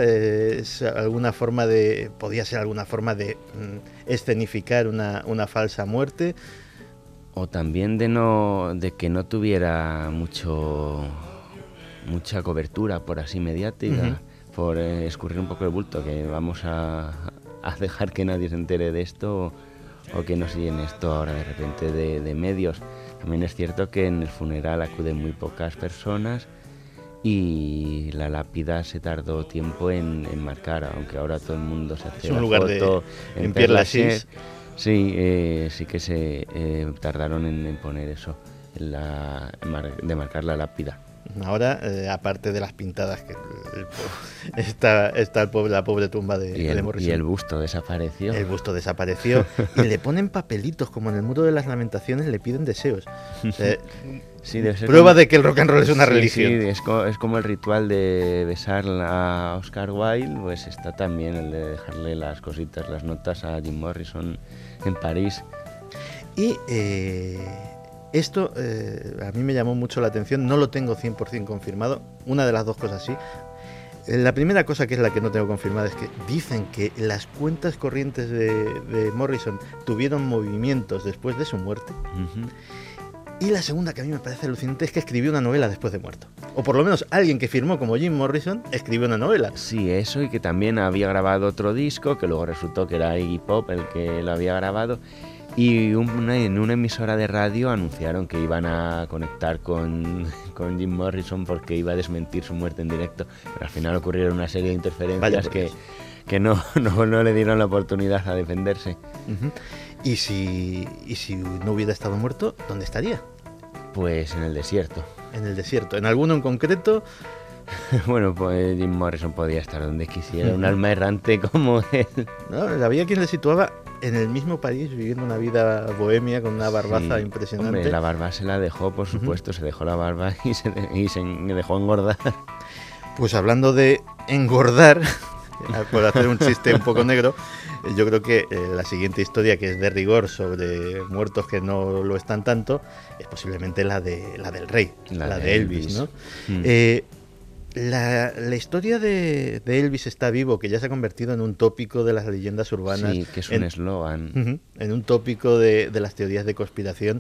podía ser alguna forma de escenificar una falsa muerte. O también de que no tuviera mucha cobertura, por así mediática, por escurrir un poco el bulto, que vamos a dejar que nadie se entere de esto o que no se llene esto ahora de repente de medios. También es cierto que en el funeral acuden muy pocas personas y la lápida se tardó tiempo en marcar, aunque ahora todo el mundo se hace la foto en Père Lachaise. Sí que se tardaron en poner eso, de marcar la lápida. Ahora, aparte de las pintadas, que está la pobre tumba de Morrison. Y el busto desapareció. El busto desapareció. Y le ponen papelitos, como en el Muro de las Lamentaciones, le piden deseos. Prueba de que el rock and roll es una religión. Sí, es como el ritual de besar a Oscar Wilde, pues está también el de dejarle las cositas, las notas a Jim Morrison en París. Y esto a mí me llamó mucho la atención, no lo tengo 100% confirmado, una de las dos cosas sí. La primera cosa, que es la que no tengo confirmada, es que dicen que las cuentas corrientes de Morrison tuvieron movimientos después de su muerte. Y la segunda, que a mí me parece alucinante, es que escribió una novela después de muerto. O por lo menos alguien que firmó como Jim Morrison escribió una novela. Sí, eso, y que también había grabado otro disco, que luego resultó que era Iggy Pop el que lo había grabado. Y en una emisora de radio anunciaron que iban a conectar con Jim Morrison porque iba a desmentir su muerte en directo, pero al final ocurrieron una serie de interferencias que no le dieron la oportunidad a defenderse. Y si no hubiera estado muerto, ¿dónde estaría? Pues en el desierto. En el desierto. ¿En alguno en concreto? Bueno, pues Jim Morrison podía estar donde quisiera, un alma errante como él. No, había quien le situaba en el mismo París, viviendo una vida bohemia con una barbaza impresionante. Hombre, la barba se la dejó, por supuesto, se dejó la barba y se dejó engordar. Pues hablando de engordar, por hacer un chiste un poco negro, yo creo que la siguiente historia, que es de rigor sobre muertos que no lo están tanto, es posiblemente la del rey, la de Elvis, ¿no? La historia de Elvis está vivo, que ya se ha convertido en un tópico de las leyendas urbanas. Sí, que es un eslogan. En un tópico de las teorías de conspiración.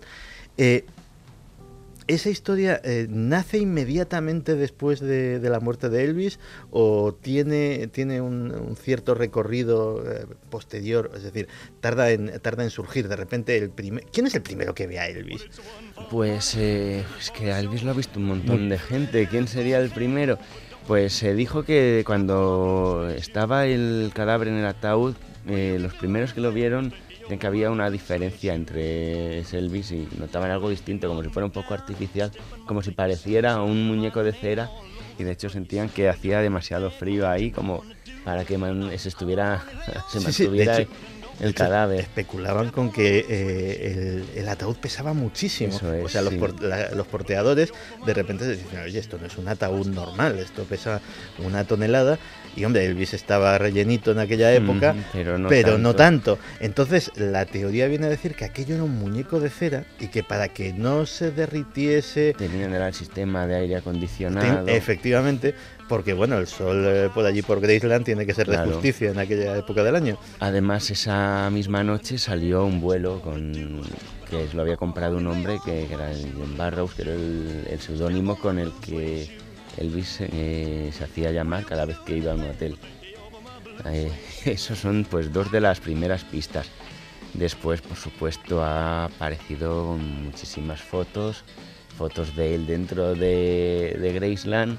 ¿Esa historia nace inmediatamente después de la muerte de Elvis o tiene un cierto recorrido posterior? Es decir, tarda en surgir de repente ¿Quién es el primero que ve a Elvis? Pues es que a Elvis lo ha visto un montón de gente. ¿Quién sería el primero? Pues se dijo que cuando estaba el cadáver en el ataúd, los primeros que lo vieron que había una diferencia entre Elvis y notaban algo distinto, como si fuera un poco artificial, como si pareciera un muñeco de cera, y de hecho sentían que hacía demasiado frío ahí como para que se mantuviera el cadáver. Especulaban con que el ataúd pesaba muchísimo. O sea, los porteadores de repente decían, oye, esto no es un ataúd normal, esto pesa 1 tonelada. Y hombre, Elvis estaba rellenito en aquella época, pero no tanto. Entonces, la teoría viene a decir que aquello era un muñeco de cera y que para que no se derritiese... Tenían el sistema de aire acondicionado. Efectivamente, porque bueno, el sol por allí por Graceland tiene que ser de justicia en aquella época del año. Además, esa misma noche salió un vuelo que lo había comprado un hombre que era el John Barrows, que era el seudónimo con el que Elvis se hacía llamar cada vez que iba a un hotel. Esos son pues 2 de las primeras pistas. Después, por supuesto, ha aparecido muchísimas fotos de él dentro de Graceland.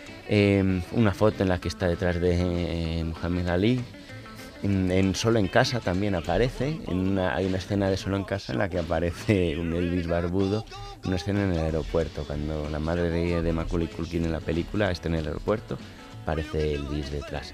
Una foto en la que está detrás de Muhammad Ali. Solo en casa también aparece. Hay una escena de Solo en casa en la que aparece un Elvis barbudo. Una escena en el aeropuerto, cuando la madre de Macaulay Culkin en la película está en el aeropuerto, aparece Elvis detrás.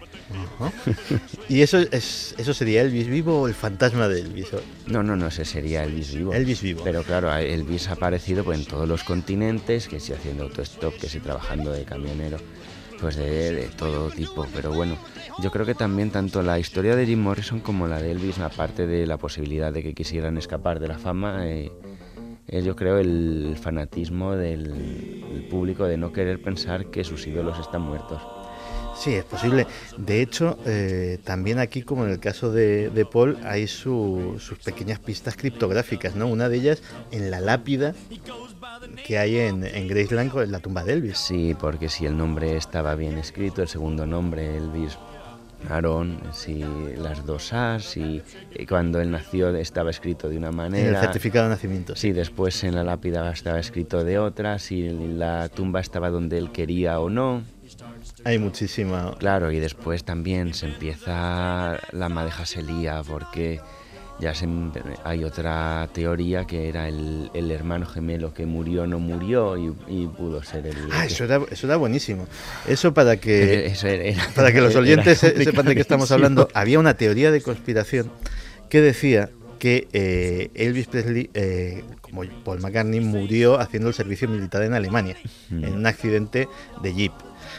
¿Y eso sería Elvis vivo o el fantasma de Elvis? No, ese sería Elvis vivo. Elvis vivo. Pero claro, Elvis ha aparecido pues, en todos los continentes, que sí haciendo autostop, que sí trabajando de camionero, pues de todo tipo. Pero bueno, yo creo que también tanto la historia de Jim Morrison como la de Elvis, aparte de la posibilidad de que quisieran escapar de la fama, es yo creo el fanatismo del público de no querer pensar que sus ídolos están muertos. Sí, es posible. De hecho, también aquí, como en el caso de Paul, hay sus pequeñas pistas criptográficas, ¿no? Una de ellas en la lápida que hay en Graceland, en la tumba de Elvis. Sí, porque si el nombre estaba bien escrito, el segundo nombre, Elvis Aaron, si las 2 A's, y cuando él nació estaba escrito de una manera. En el certificado de nacimiento. Sí, después en la lápida estaba escrito de otra, si la tumba estaba donde él quería o no. Hay muchísima... Claro, y después también se empieza... La madeja se lía porque ya hay otra teoría que era el hermano gemelo que murió, no murió y pudo ser el... Eso era buenísimo. Eso para que los oyentes sepan de qué estamos hablando. Había una teoría de conspiración que decía que Elvis Presley, como Paul McCartney, murió haciendo el servicio militar en Alemania, en un accidente de jeep.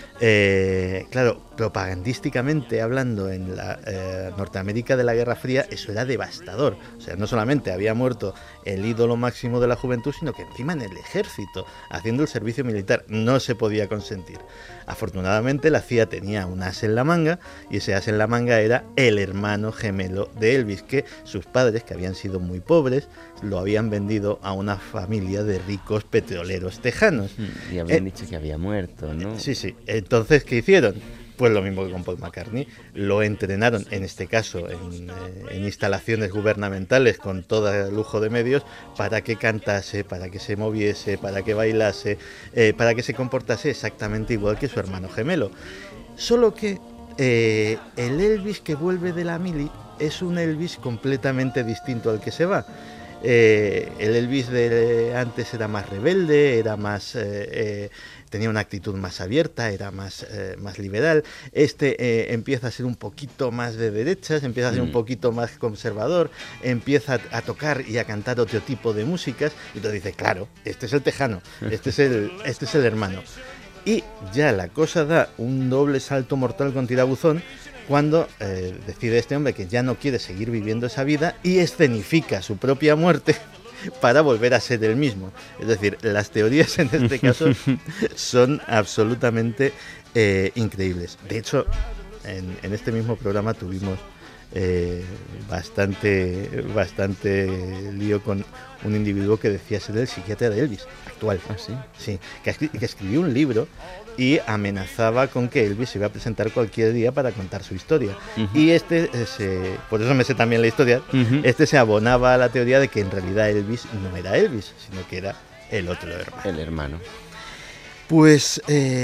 Claro, propagandísticamente hablando, en la Norteamérica de la Guerra Fría, eso era devastador. O sea, no solamente había muerto el ídolo máximo de la juventud, sino que encima en el ejército, haciendo el servicio militar. No se podía consentir. Afortunadamente la CIA tenía un as en la manga, y ese as en la manga era el hermano gemelo de Elvis, que sus padres, que habían sido muy pobres, lo habían vendido a una familia de ricos petroleros tejanos. Y habían dicho que había muerto, ¿no? Sí. Entonces, ¿qué hicieron? Pues lo mismo que con Paul McCartney. Lo entrenaron, en este caso, en instalaciones gubernamentales con todo lujo de medios, para que cantase, para que se moviese, para que bailase, para que se comportase exactamente igual que su hermano gemelo. Solo que el Elvis que vuelve de la mili es un Elvis completamente distinto al que se va. El Elvis de antes era más rebelde, era más tenía una actitud más abierta, era más liberal. Empieza a ser un poquito más de derechas, empieza a ser un poquito más conservador, empieza a tocar y a cantar otro tipo de músicas, y entonces dice, claro, este es el tejano, este es el hermano. Y ya la cosa da un doble salto mortal con tirabuzón cuando decide este hombre que ya no quiere seguir viviendo esa vida y escenifica su propia muerte para volver a ser el mismo. Es decir, las teorías en este caso son absolutamente increíbles. De hecho, en este mismo programa tuvimos bastante lío con un individuo que decía ser el psiquiatra de Elvis actual. ¿Ah, sí? Sí, que escribió un libro y amenazaba con que Elvis se iba a presentar cualquier día para contar su historia. Y por eso me sé también la historia, se abonaba a la teoría de que en realidad Elvis no era Elvis, sino que era el otro hermano. El hermano. Pues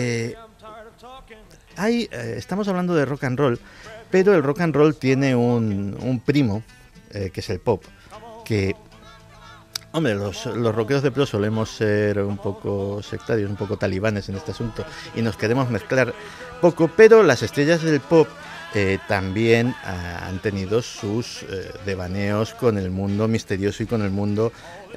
estamos hablando de rock and roll, pero el rock and roll tiene un primo, que es el pop, que, hombre, los rockeros de pro solemos ser un poco sectarios, un poco talibanes en este asunto, y nos queremos mezclar poco, pero las estrellas del pop también han tenido sus devaneos con el mundo misterioso y con el mundo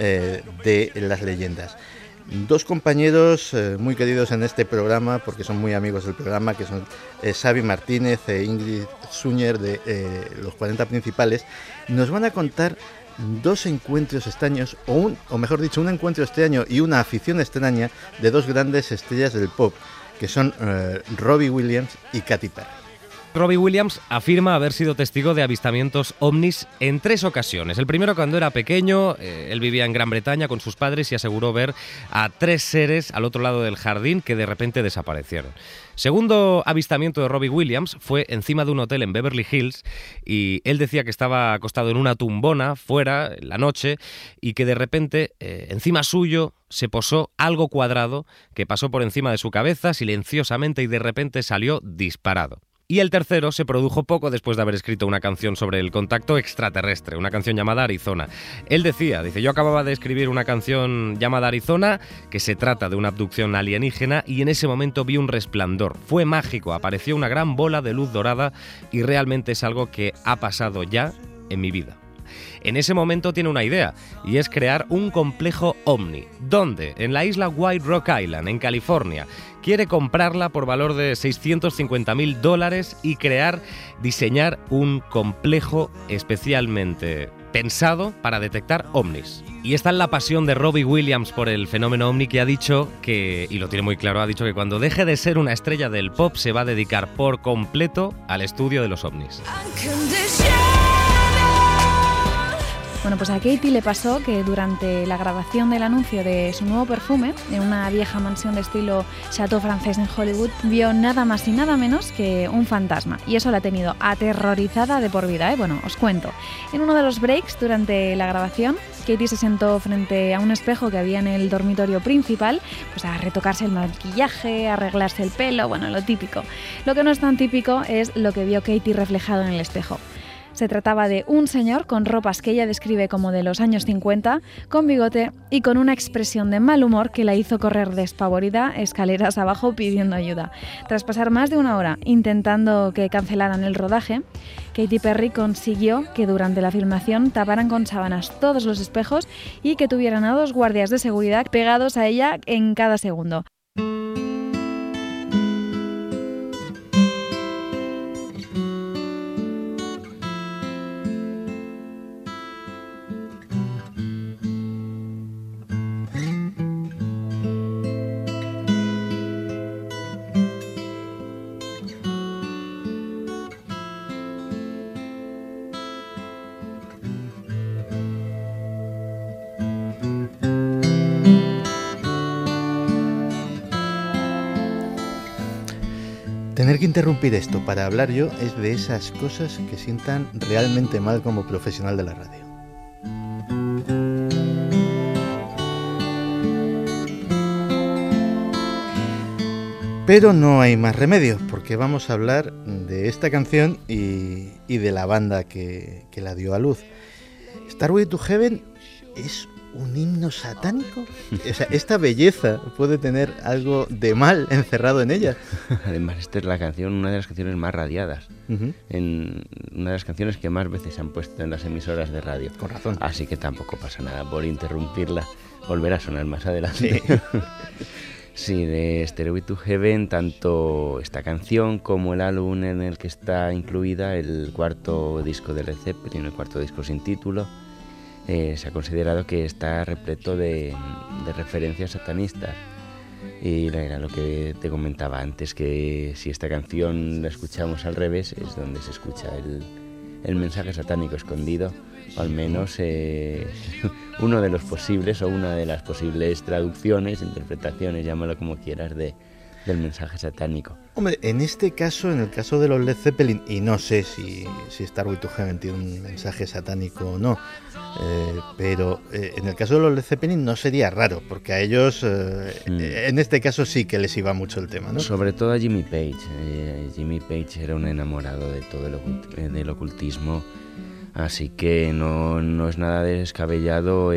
de las leyendas. Dos compañeros muy queridos en este programa, porque son muy amigos del programa, que son Xavi Martínez e Ingrid Suñer de Los 40 Principales, nos van a contar dos encuentros extraños, o mejor dicho, un encuentro extraño y una afición extraña de dos grandes estrellas del pop, que son Robbie Williams y Katy Perry. Robbie Williams afirma haber sido testigo de avistamientos ovnis en 3 ocasiones. El primero cuando era pequeño, él vivía en Gran Bretaña con sus padres y aseguró ver a 3 seres al otro lado del jardín que de repente desaparecieron. Segundo avistamiento de Robbie Williams fue encima de un hotel en Beverly Hills y él decía que estaba acostado en una tumbona fuera en la noche y que de repente encima suyo se posó algo cuadrado que pasó por encima de su cabeza silenciosamente y de repente salió disparado. Y el tercero se produjo poco después de haber escrito una canción sobre el contacto extraterrestre, una canción llamada Arizona. Él dice, yo acababa de escribir una canción llamada Arizona, que se trata de una abducción alienígena, y en ese momento vi un resplandor. Fue mágico, apareció una gran bola de luz dorada y realmente es algo que ha pasado ya en mi vida. En ese momento tiene una idea, y es crear un complejo ovni. ¿Dónde? En la isla White Rock Island, en California. Quiere comprarla por valor de $650,000 y diseñar un complejo especialmente pensado para detectar ovnis. Y esta es la pasión de Robbie Williams por el fenómeno ovni, que ha dicho que, y lo tiene muy claro, ha dicho que cuando deje de ser una estrella del pop se va a dedicar por completo al estudio de los ovnis. Bueno, pues a Katy le pasó que durante la grabación del anuncio de su nuevo perfume, en una vieja mansión de estilo chateau francés en Hollywood, vio nada más y nada menos que un fantasma. Y eso la ha tenido aterrorizada de por vida, ¿eh? Bueno, os cuento. En uno de los breaks durante la grabación, Katy se sentó frente a un espejo que había en el dormitorio principal, pues a retocarse el maquillaje, a arreglarse el pelo, bueno, lo típico. Lo que no es tan típico es lo que vio Katy reflejado en el espejo. Se trataba de un señor con ropas que ella describe como de los años 50, con bigote y con una expresión de mal humor que la hizo correr despavorida escaleras abajo pidiendo ayuda. Tras pasar más de una hora intentando que cancelaran el rodaje, Katy Perry consiguió que durante la filmación taparan con sábanas todos los espejos y que tuvieran a 2 guardias de seguridad pegados a ella en cada segundo. Tener que interrumpir esto para hablar yo es de esas cosas que sientan realmente mal como profesional de la radio. Pero no hay más remedio, porque vamos a hablar de esta canción y de la banda que la dio a luz. Stairway to Heaven es un himno satánico. O sea, esta belleza puede tener algo de mal encerrado en ella. Además, esta es la canción, una de las canciones más radiadas. Una de las canciones que más veces se han puesto en las emisoras de radio. Con razón. Así que tampoco pasa nada por interrumpirla. Volverá a sonar más adelante. Sí. Sí, de Stairway to Heaven, tanto esta canción como el álbum en el que está incluida, el cuarto disco de Led Zeppelin, el cuarto disco sin título, se ha considerado que está repleto de referencias satanistas. Y era lo que te comentaba antes, que si esta canción la escuchamos al revés, es donde se escucha el mensaje satánico escondido, o al menos uno de los posibles, o una de las posibles traducciones, interpretaciones, llámalo como quieras, del mensaje satánico. Hombre, en este caso, en el caso de los Led Zeppelin, y no sé si Stairway to Heaven tiene un mensaje satánico o no, pero en el caso de los Led Zeppelin no sería raro, porque a ellos, en este caso sí que les iba mucho el tema, ¿no? Sobre todo a Jimmy Page. Jimmy Page era un enamorado de todo del ocultismo, así que no es nada descabellado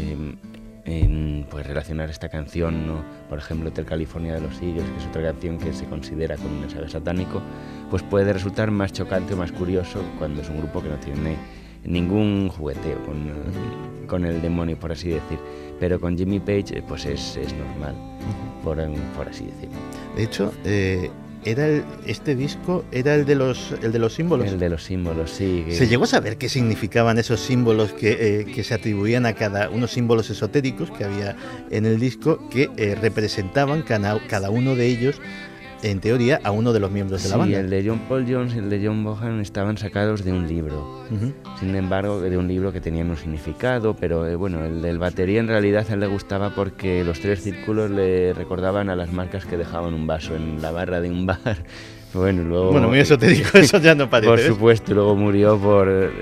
pues relacionar esta canción, ¿no? Por ejemplo, Hotel California de los Eagles, que es otra canción que se considera con un mensaje satánico, pues puede resultar más chocante o más curioso cuando es un grupo que no tiene ningún jugueteo con el demonio, por así decir. Pero con Jimmy Page pues es normal, por así decirlo. De hecho, este disco era el de los símbolos. El de los símbolos, sí. ¿Se llegó a saber qué significaban esos símbolos que se atribuían a unos símbolos esotéricos que había en el disco que representaban cada uno de ellos, en teoría, a uno de los miembros de la banda? Sí, el de John Paul Jones y el de John Bonham estaban sacados de un libro. Sin embargo, de un libro que tenían un significado, pero bueno, el del batería en realidad a él le gustaba porque los 3 círculos le recordaban a las marcas que dejaban un vaso en la barra de un bar. Bueno, luego, muy esotérico, eso ya no parece. Por supuesto, luego murió por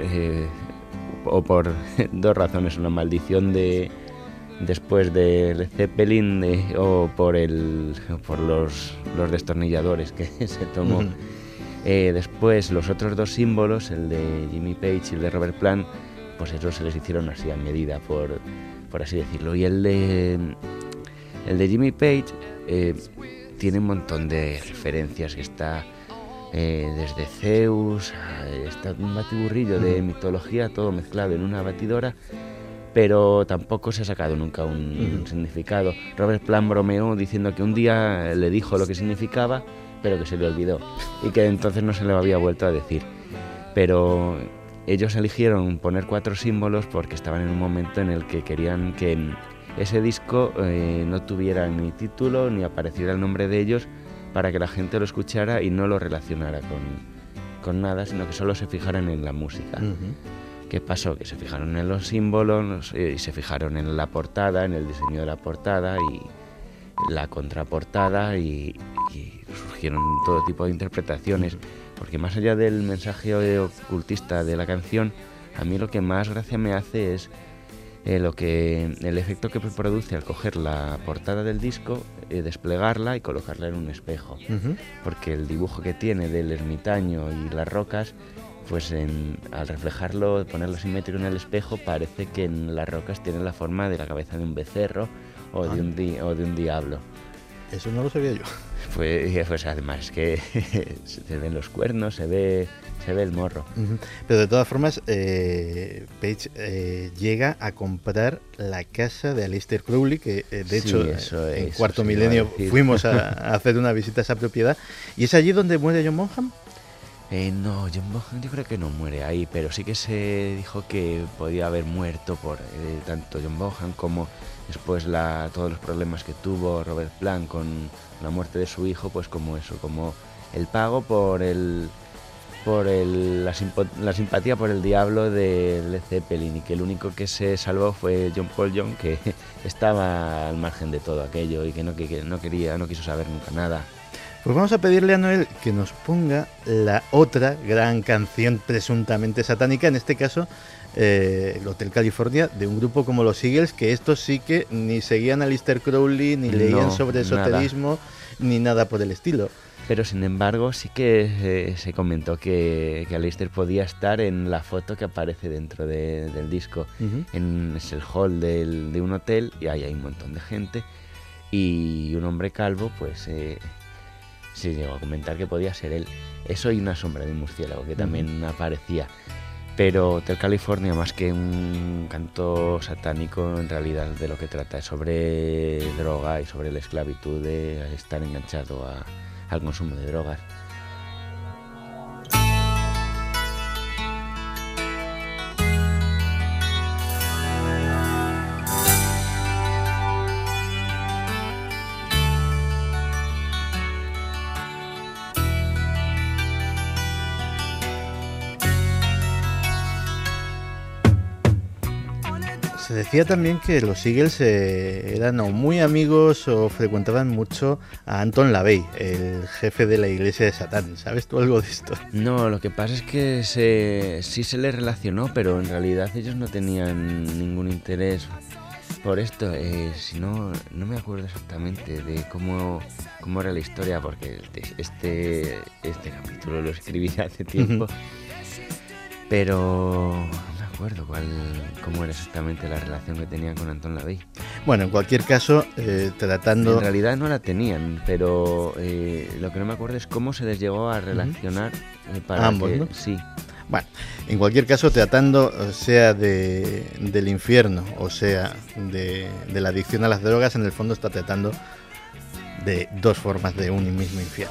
2 razones: una maldición después de Led Zeppelin, o por los destornilladores que se tomó. Después, los otros 2 símbolos, el de Jimmy Page y el de Robert Plant, pues esos se les hicieron así a medida, por así decirlo. Y el de Jimmy Page tiene un montón de referencias, que está desde Zeus, está un batiburrillo de mitología, todo mezclado en una batidora, pero tampoco se ha sacado nunca un significado. Robert Plant bromeó diciendo que un día le dijo lo que significaba, pero que se le olvidó, y que entonces no se le había vuelto a decir. Pero ellos eligieron poner 4 símbolos porque estaban en un momento en el que querían que ese disco no tuviera ni título ni apareciera el nombre de ellos, para que la gente lo escuchara y no lo relacionara con nada, sino que solo se fijaran en la música. ¿Qué pasó? Que se fijaron en los símbolos y se fijaron en la portada, en el diseño de la portada y la contraportada, y surgieron todo tipo de interpretaciones, porque más allá del mensaje ocultista de la canción, a mí lo que más gracia me hace es el efecto que produce al coger la portada del disco, desplegarla y colocarla en un espejo, porque el dibujo que tiene del ermitaño y las rocas, pues al reflejarlo, ponerlo simétrico en el espejo, parece que en las rocas tiene la forma de la cabeza de un becerro o de un diablo. Eso no lo sabía yo. Pues además es que se ven los cuernos, se ve el morro. Pero de todas formas, Page llega a comprar la casa de Aleister Crowley, que de hecho en Cuarto Milenio fuimos a hacer una visita a esa propiedad. ¿Y es allí donde muere John Bonham? No, John Bonham yo creo que no muere ahí, pero sí que se dijo que podía haber muerto por tanto John Bonham como después todos los problemas que tuvo Robert Plant con la muerte de su hijo, pues como el pago por la simpatía por el diablo de Led Zeppelin, y que el único que se salvó fue John Paul Jones, que estaba al margen de todo aquello y que no quiso saber nunca nada. Pues vamos a pedirle a Noel que nos ponga la otra gran canción presuntamente satánica, en este caso el Hotel California, de un grupo como los Eagles, que estos sí que ni seguían a Aleister Crowley, ni leían sobre esoterismo, ni nada por el estilo. Pero sin embargo sí que se comentó que Aleister podía estar en la foto que aparece dentro del disco. Es el hall de un hotel y ahí hay un montón de gente y un hombre calvo pues se llegó a comentar que podía ser él. Eso y una sombra de un murciélago que también aparecía. Pero Hotel California, más que un canto satánico, en realidad de lo que trata es sobre droga y sobre la esclavitud de estar enganchado al consumo de drogas. Se decía también que los Eagles eran o muy amigos o frecuentaban mucho a Anton LaVey, el jefe de la iglesia de Satán. ¿Sabes tú algo de esto? No, lo que pasa es que sí se les relacionó, pero en realidad ellos no tenían ningún interés por esto. Si no me acuerdo exactamente de cómo era la historia, porque este capítulo lo escribí hace tiempo, pero no me acuerdo cómo era exactamente la relación que tenían con Anton LaVey. Bueno, en cualquier caso, tratando... En realidad no la tenían, pero lo que no me acuerdo es cómo se les llegó a relacionar para ambos, que... ¿no? Sí. Bueno, en cualquier caso, tratando sea del infierno o sea de la adicción a las drogas, en el fondo está tratando de dos formas de un mismo infierno.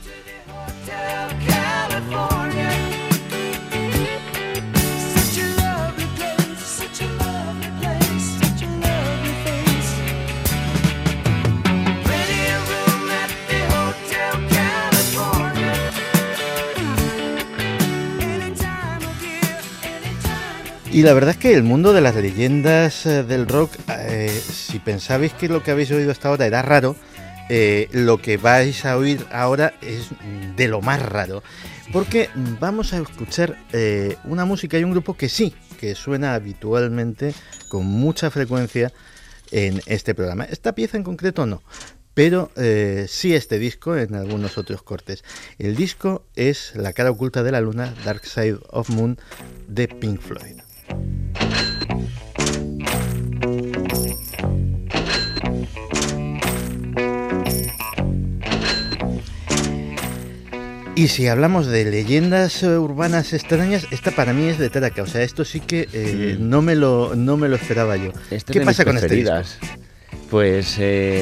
Y la verdad es que el mundo de las leyendas del rock, si pensabais que lo que habéis oído hasta ahora era raro, lo que vais a oír ahora es de lo más raro. Porque vamos a escuchar una música y un grupo que sí, que suena habitualmente con mucha frecuencia en este programa. Esta pieza en concreto no, pero sí este disco en algunos otros cortes. El disco es La cara oculta de la luna, Dark Side of Moon, de Pink Floyd. Y si hablamos de leyendas urbanas extrañas, esta para mí es de traca, o sea, esto sí que no me lo esperaba yo. ¿Qué pasa con este disco? Pues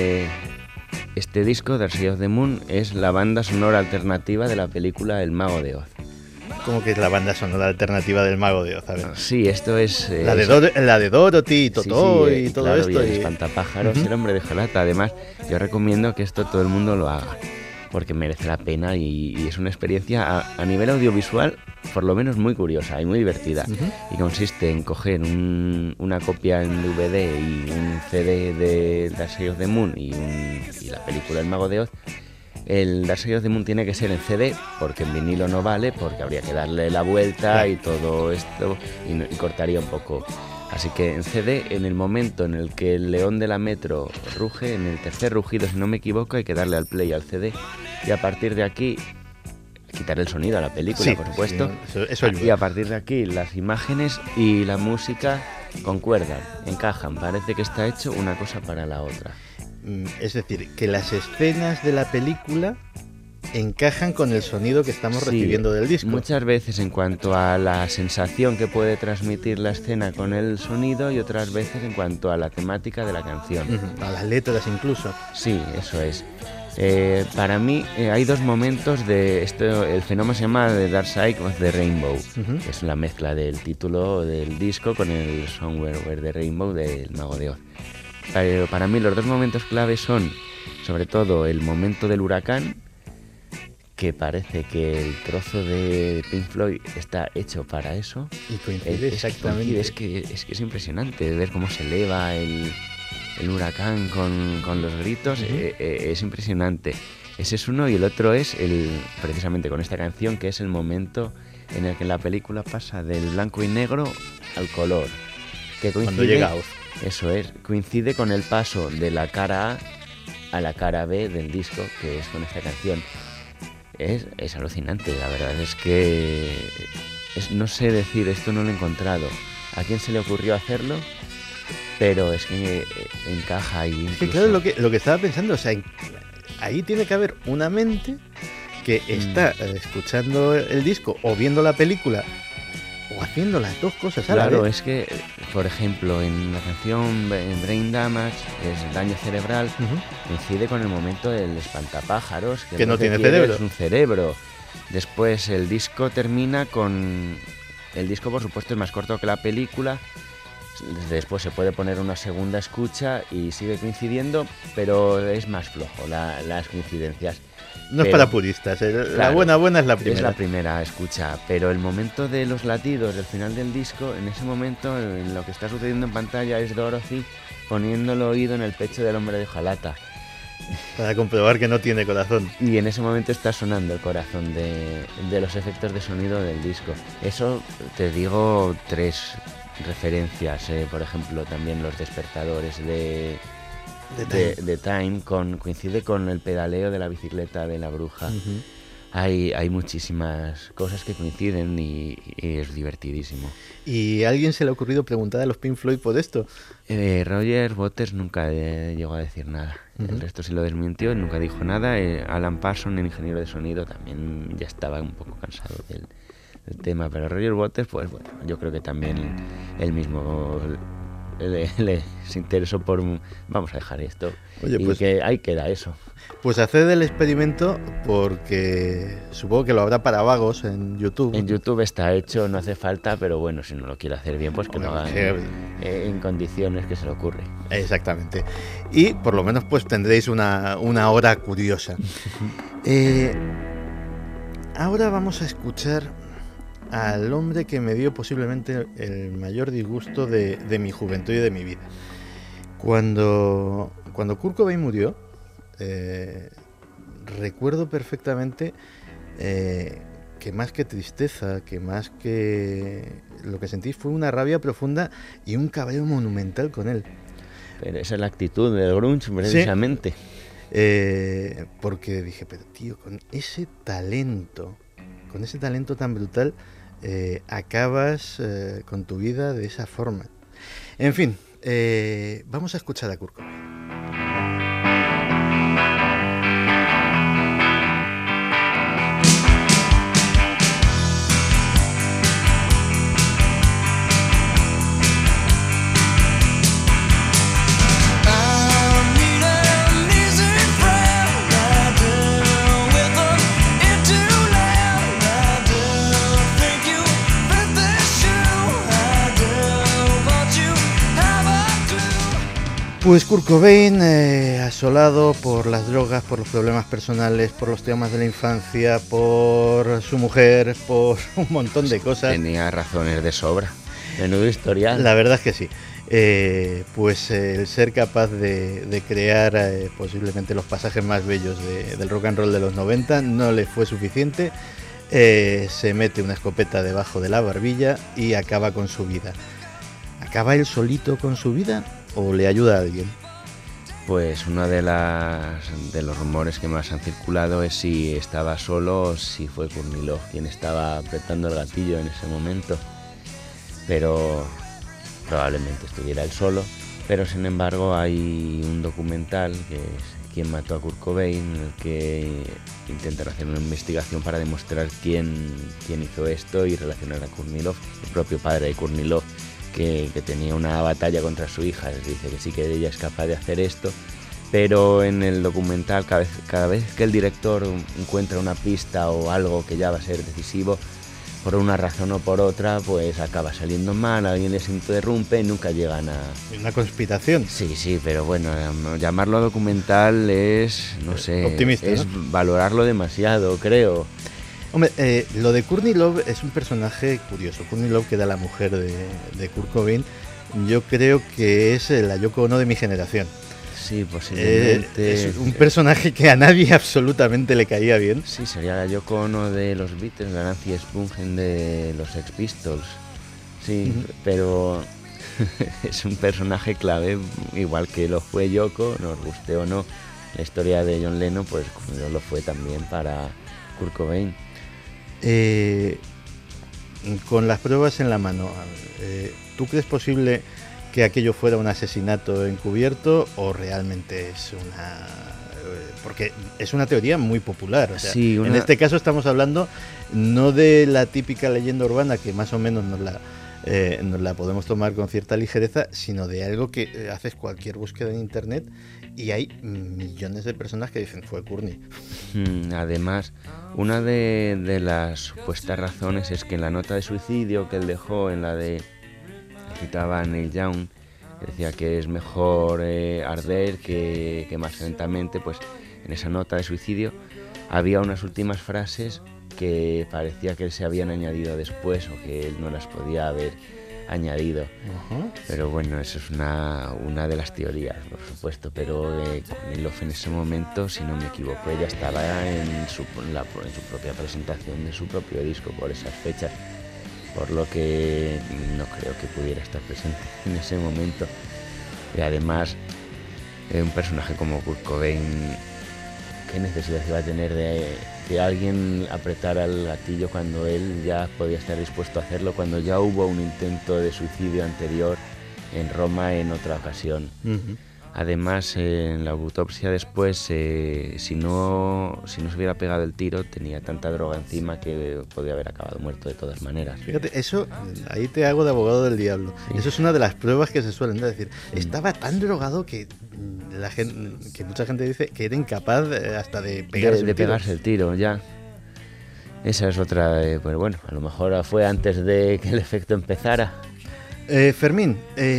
este disco, Dark Side of the Moon, es la banda sonora alternativa de la película El Mago de Oz. ¿Cómo que es la banda sonora alternativa del Mago de Oz? A ver. Sí, esto es... la de Dorothy, Totó y todo claro, esto. Y el espantapájaros, el hombre de hojalata. Además, yo recomiendo que esto todo el mundo lo haga, porque merece la pena y es una experiencia a nivel audiovisual por lo menos muy curiosa y muy divertida. Y consiste en coger una copia en DVD y un CD de Dark Side of the Moon y la película El Mago de Oz. El Dark Side of the Moon tiene que ser en CD, porque en vinilo no vale, porque habría que darle la vuelta y todo esto y cortaría un poco. Así que en CD, en el momento en el que el león de la metro ruge, en el tercer rugido, si no me equivoco, hay que darle al play al CD y a partir de aquí quitar el sonido a la película, sí, por supuesto. Sí, eso y a partir de aquí las imágenes y la música concuerdan, encajan, parece que está hecho una cosa para la otra. Es decir, que las escenas de la película encajan con el sonido que estamos recibiendo del disco. Muchas veces en cuanto a la sensación que puede transmitir la escena con el sonido y otras veces en cuanto a la temática de la canción. A las letras incluso. Sí, eso es. Para mí hay dos momentos de esto. El fenómeno se llama The Dark Side of the Rainbow, que es la mezcla del título del disco con el Somewhere Over the Rainbow del Mago de Oz. Pero para mí los dos momentos claves son sobre todo el momento del huracán, que parece que el trozo de Pink Floyd está hecho para eso. Y coincide exactamente. Es que es impresionante ver cómo se eleva el huracán con los gritos. Es impresionante. Ese es uno, y el otro es precisamente con esta canción, que es el momento en el que la película pasa del blanco y negro al color. Que coincide, cuando llega Oz. Eso es, coincide con el paso de la cara A a la cara B del disco, que es con esta canción. Es alucinante, la verdad es que no sé decir, esto no lo he encontrado. ¿A quién se le ocurrió hacerlo? Pero es que encaja ahí. Sí, claro, lo que estaba pensando, o sea, ahí tiene que haber una mente que está escuchando el disco o viendo la película o haciendo las dos cosas a la vez. Claro, es que, por ejemplo, en la canción Brain Damage, que es daño cerebral, coincide con el momento del espantapájaros, que no tiene cerebro. Es un cerebro. Después el disco termina con... El disco, por supuesto, es más corto que la película. Después se puede poner una segunda escucha y sigue coincidiendo, pero es más flojo las coincidencias. No es para puristas, la buena es la primera. Es la primera escucha, pero el momento de los latidos del final del disco, en ese momento lo que está sucediendo en pantalla es Dorothy poniendo el oído en el pecho del hombre de hojalata. Para comprobar que no tiene corazón. Y en ese momento está sonando el corazón de los efectos de sonido del disco. Eso te digo 3 referencias, por ejemplo, también los despertadores de Time coincide con el pedaleo de la bicicleta de la bruja. Hay muchísimas cosas que coinciden y es divertidísimo. ¿Y a alguien se le ha ocurrido preguntar a los Pink Floyd por esto? Roger Waters nunca llegó a decir nada. El resto se lo desmintió, nunca dijo nada. Alan Parsons, el ingeniero de sonido, también ya estaba un poco cansado del tema, pero Roger Waters, pues bueno, yo creo que también él mismo se interesó por... Vamos a dejar esto. Oye, y pues, que ahí queda eso. Pues haced el experimento, porque supongo que lo habrá para vagos en YouTube. En YouTube está hecho, no hace falta, pero bueno, si no lo quiere hacer bien, pues que lo haga en condiciones que se le ocurre. Exactamente. Y por lo menos pues tendréis una hora curiosa. Ahora vamos a escuchar al hombre que me dio posiblemente el mayor disgusto de mi juventud y de mi vida. Cuando Kurt Cobain murió, recuerdo perfectamente que más que tristeza, que más que... Lo que sentí fue una rabia profunda y un cabreo monumental con él. Pero esa es la actitud del grunge, precisamente. Sí, porque dije, pero tío, con ese talento tan brutal, acabas con tu vida de esa forma. En fin, vamos a escuchar a Kurt Cobain. Pues Kurt Cobain, asolado por las drogas, por los problemas personales, por los traumas de la infancia, por su mujer, por un montón de cosas. Tenía razones de sobra. Menudo historial. La verdad es que sí. Pues el ser capaz de crear posiblemente los pasajes más bellos del rock and roll de los 90 no le fue suficiente. Se mete una escopeta debajo de la barbilla y acaba con su vida. ¿Acaba él solito con su vida o le ayuda a alguien? Pues uno de los rumores que más han circulado es si estaba solo o si fue Courtney Love quien estaba apretando el gatillo en ese momento. Pero probablemente estuviera él solo. Pero sin embargo hay un documental que es Quién mató a Kurt Cobain, en el que intentan hacer una investigación para demostrar quién hizo esto y relacionar a Courtney Love, el propio padre de Courtney Love, que tenía una batalla contra su hija. Dice que sí, que ella es capaz de hacer esto, pero en el documental cada vez que el director encuentra una pista o algo que ya va a ser decisivo, por una razón o por otra, pues acaba saliendo mal, alguien les interrumpe y nunca llegan a... ¿Una conspiración? Sí, pero bueno, llamarlo documental es, no sé, optimista, es ¿no? Valorarlo demasiado, creo. Hombre, lo de Courtney Love es un personaje curioso. Courtney Love, que era la mujer de Kurt Cobain, yo creo que es la Yoko Ono de mi generación. Sí, posiblemente. Es un personaje que a nadie absolutamente le caía bien. Sí, sería la Yoko Ono de los Beatles, la Nancy Spungen de los Sex Pistols. Sí, pero es un personaje clave, igual que lo fue Yoko, nos guste o no. la historia de John Lennon, pues como lo fue también para Kurt Cobain. Con las pruebas en la mano, ¿tú crees posible que aquello fuera un asesinato encubierto o realmente es una...? Porque es una teoría muy popular. O sea, sí, en este caso estamos hablando no de la típica leyenda urbana que más o menos nos la podemos tomar con cierta ligereza, sino de algo que haces cualquier búsqueda en internet y hay millones de personas que dicen fue Courtney. Además, una de las supuestas razones es que en la nota de suicidio que él dejó, en la de, citaba a Neil Young, que decía que es mejor arder que más lentamente, pues en esa nota de suicidio había unas últimas frases que parecía que se habían añadido después o que él no las podía haber añadido. Pero bueno, eso es una de las teorías, por supuesto, pero Love en ese momento, si no me equivoco, ella estaba en su propia presentación de su propio disco por esas fechas, por lo que no creo que pudiera estar presente en ese momento. Y además, un personaje como Kurt Cobain, ¿qué necesidad iba a tener de que alguien apretara el gatillo cuando él ya podía estar dispuesto a hacerlo, cuando ya hubo un intento de suicidio anterior en Roma en otra ocasión? Además, en la autopsia después, si no se hubiera pegado el tiro, tenía tanta droga encima que podía haber acabado muerto de todas maneras. Fíjate, eso, ahí te hago de abogado del diablo. Sí. Eso es una de las pruebas que se suelen decir. Estaba tan drogado que mucha gente dice que era incapaz hasta de pegarse el tiro, ya. Esa es otra, pues bueno, a lo mejor fue antes de que el efecto empezara. Fermín,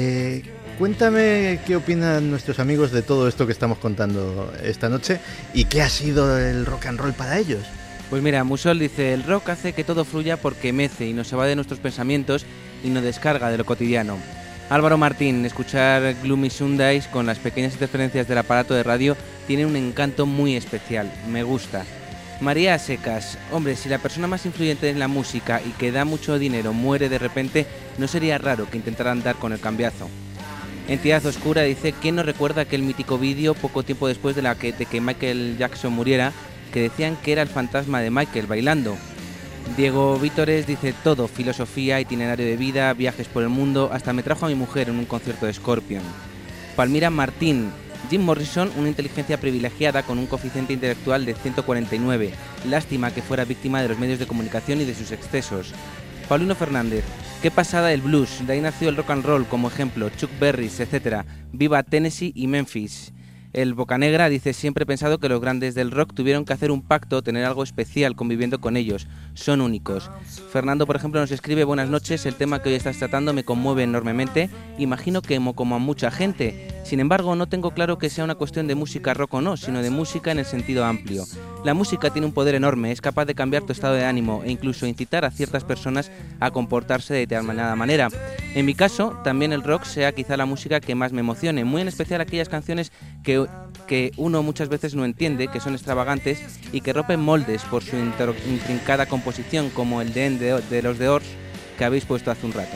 cuéntame qué opinan nuestros amigos de todo esto que estamos contando esta noche y qué ha sido el rock and roll para ellos. Pues mira, Musol dice, el rock hace que todo fluya porque mece y nos evade de nuestros pensamientos y nos descarga de lo cotidiano. Álvaro Martín, escuchar Gloomy Sundays con las pequeñas interferencias del aparato de radio tiene un encanto muy especial, me gusta. María Secas, hombre, si la persona más influyente en la música y que da mucho dinero muere de repente, no sería raro que intentaran dar con el cambiazo. Entidad Oscura dice, ¿quién no recuerda aquel mítico vídeo poco tiempo después de que Michael Jackson muriera, que decían que era el fantasma de Michael bailando? Diego Vítores dice, todo, filosofía, itinerario de vida, viajes por el mundo, hasta me trajo a mi mujer en un concierto de Scorpion. Palmira Martín, Jim Morrison, una inteligencia privilegiada con un coeficiente intelectual de 149, lástima que fuera víctima de los medios de comunicación y de sus excesos. Paulino Fernández, qué pasada el blues, de ahí nació el rock and roll, como ejemplo, Chuck Berry, etc. Viva Tennessee y Memphis. El Bocanegra dice, siempre he pensado que los grandes del rock tuvieron que hacer un pacto, tener algo especial conviviendo con ellos, son únicos. Fernando, por ejemplo, nos escribe, buenas noches, el tema que hoy estás tratando me conmueve enormemente, imagino que como a mucha gente. Sin embargo, no tengo claro que sea una cuestión de música rock o no, sino de música en el sentido amplio. La música tiene un poder enorme, es capaz de cambiar tu estado de ánimo e incluso incitar a ciertas personas a comportarse de determinada manera. En mi caso, también el rock sea quizá la música que más me emocione, muy en especial aquellas canciones que uno muchas veces no entiende, que son extravagantes y que rompen moldes por su intrincada composición, como el de los The Doors que habéis puesto hace un rato.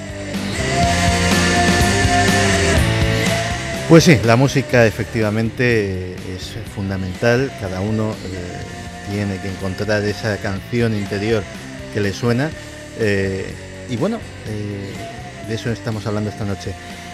Pues sí, la música efectivamente es fundamental, cada uno tiene que encontrar esa canción interior que le suena y bueno, de eso estamos hablando esta noche.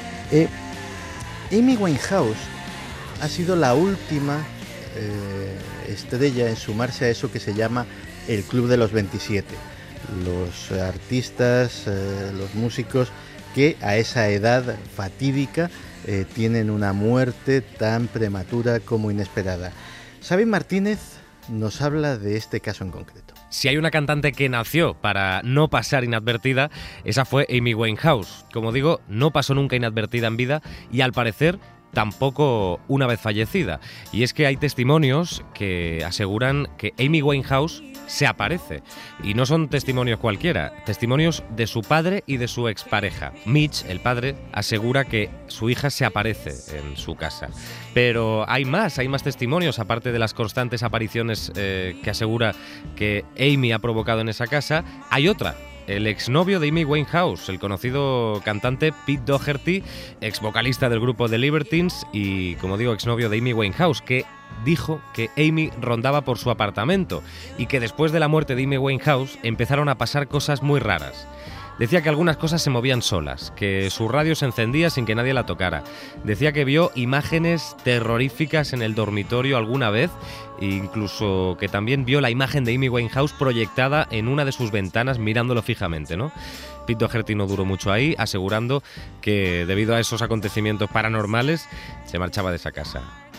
Amy Winehouse ha sido la última estrella en sumarse a eso que se llama el Club de los 27, los artistas, los músicos que a esa edad fatídica tienen una muerte tan prematura como inesperada. Xavi Martínez nos habla de este caso en concreto. Si hay una cantante que nació para no pasar inadvertida, esa fue Amy Winehouse. Como digo, no pasó nunca inadvertida en vida y al parecer tampoco una vez fallecida. Y es que hay testimonios que aseguran que Amy Winehouse se aparece. Y no son testimonios cualquiera, testimonios de su padre y de su expareja. Mitch, el padre, asegura que su hija se aparece en su casa. Pero hay más testimonios, aparte de las constantes apariciones que asegura que Amy ha provocado en esa casa. Hay otra el exnovio de Amy Winehouse, el conocido cantante Pete Doherty, ex vocalista del grupo The Libertines y, como digo, exnovio de Amy Winehouse, que dijo que Amy rondaba por su apartamento y que después de la muerte de Amy Winehouse empezaron a pasar cosas muy raras. Decía que algunas cosas se movían solas, que su radio se encendía sin que nadie la tocara. Decía que vio imágenes terroríficas en el dormitorio alguna vez, e incluso que también vio la imagen de Amy Winehouse proyectada en una de sus ventanas mirándolo fijamente, ¿no? Pete Doherty no duró mucho ahí, asegurando que debido a esos acontecimientos paranormales se marchaba de esa casa.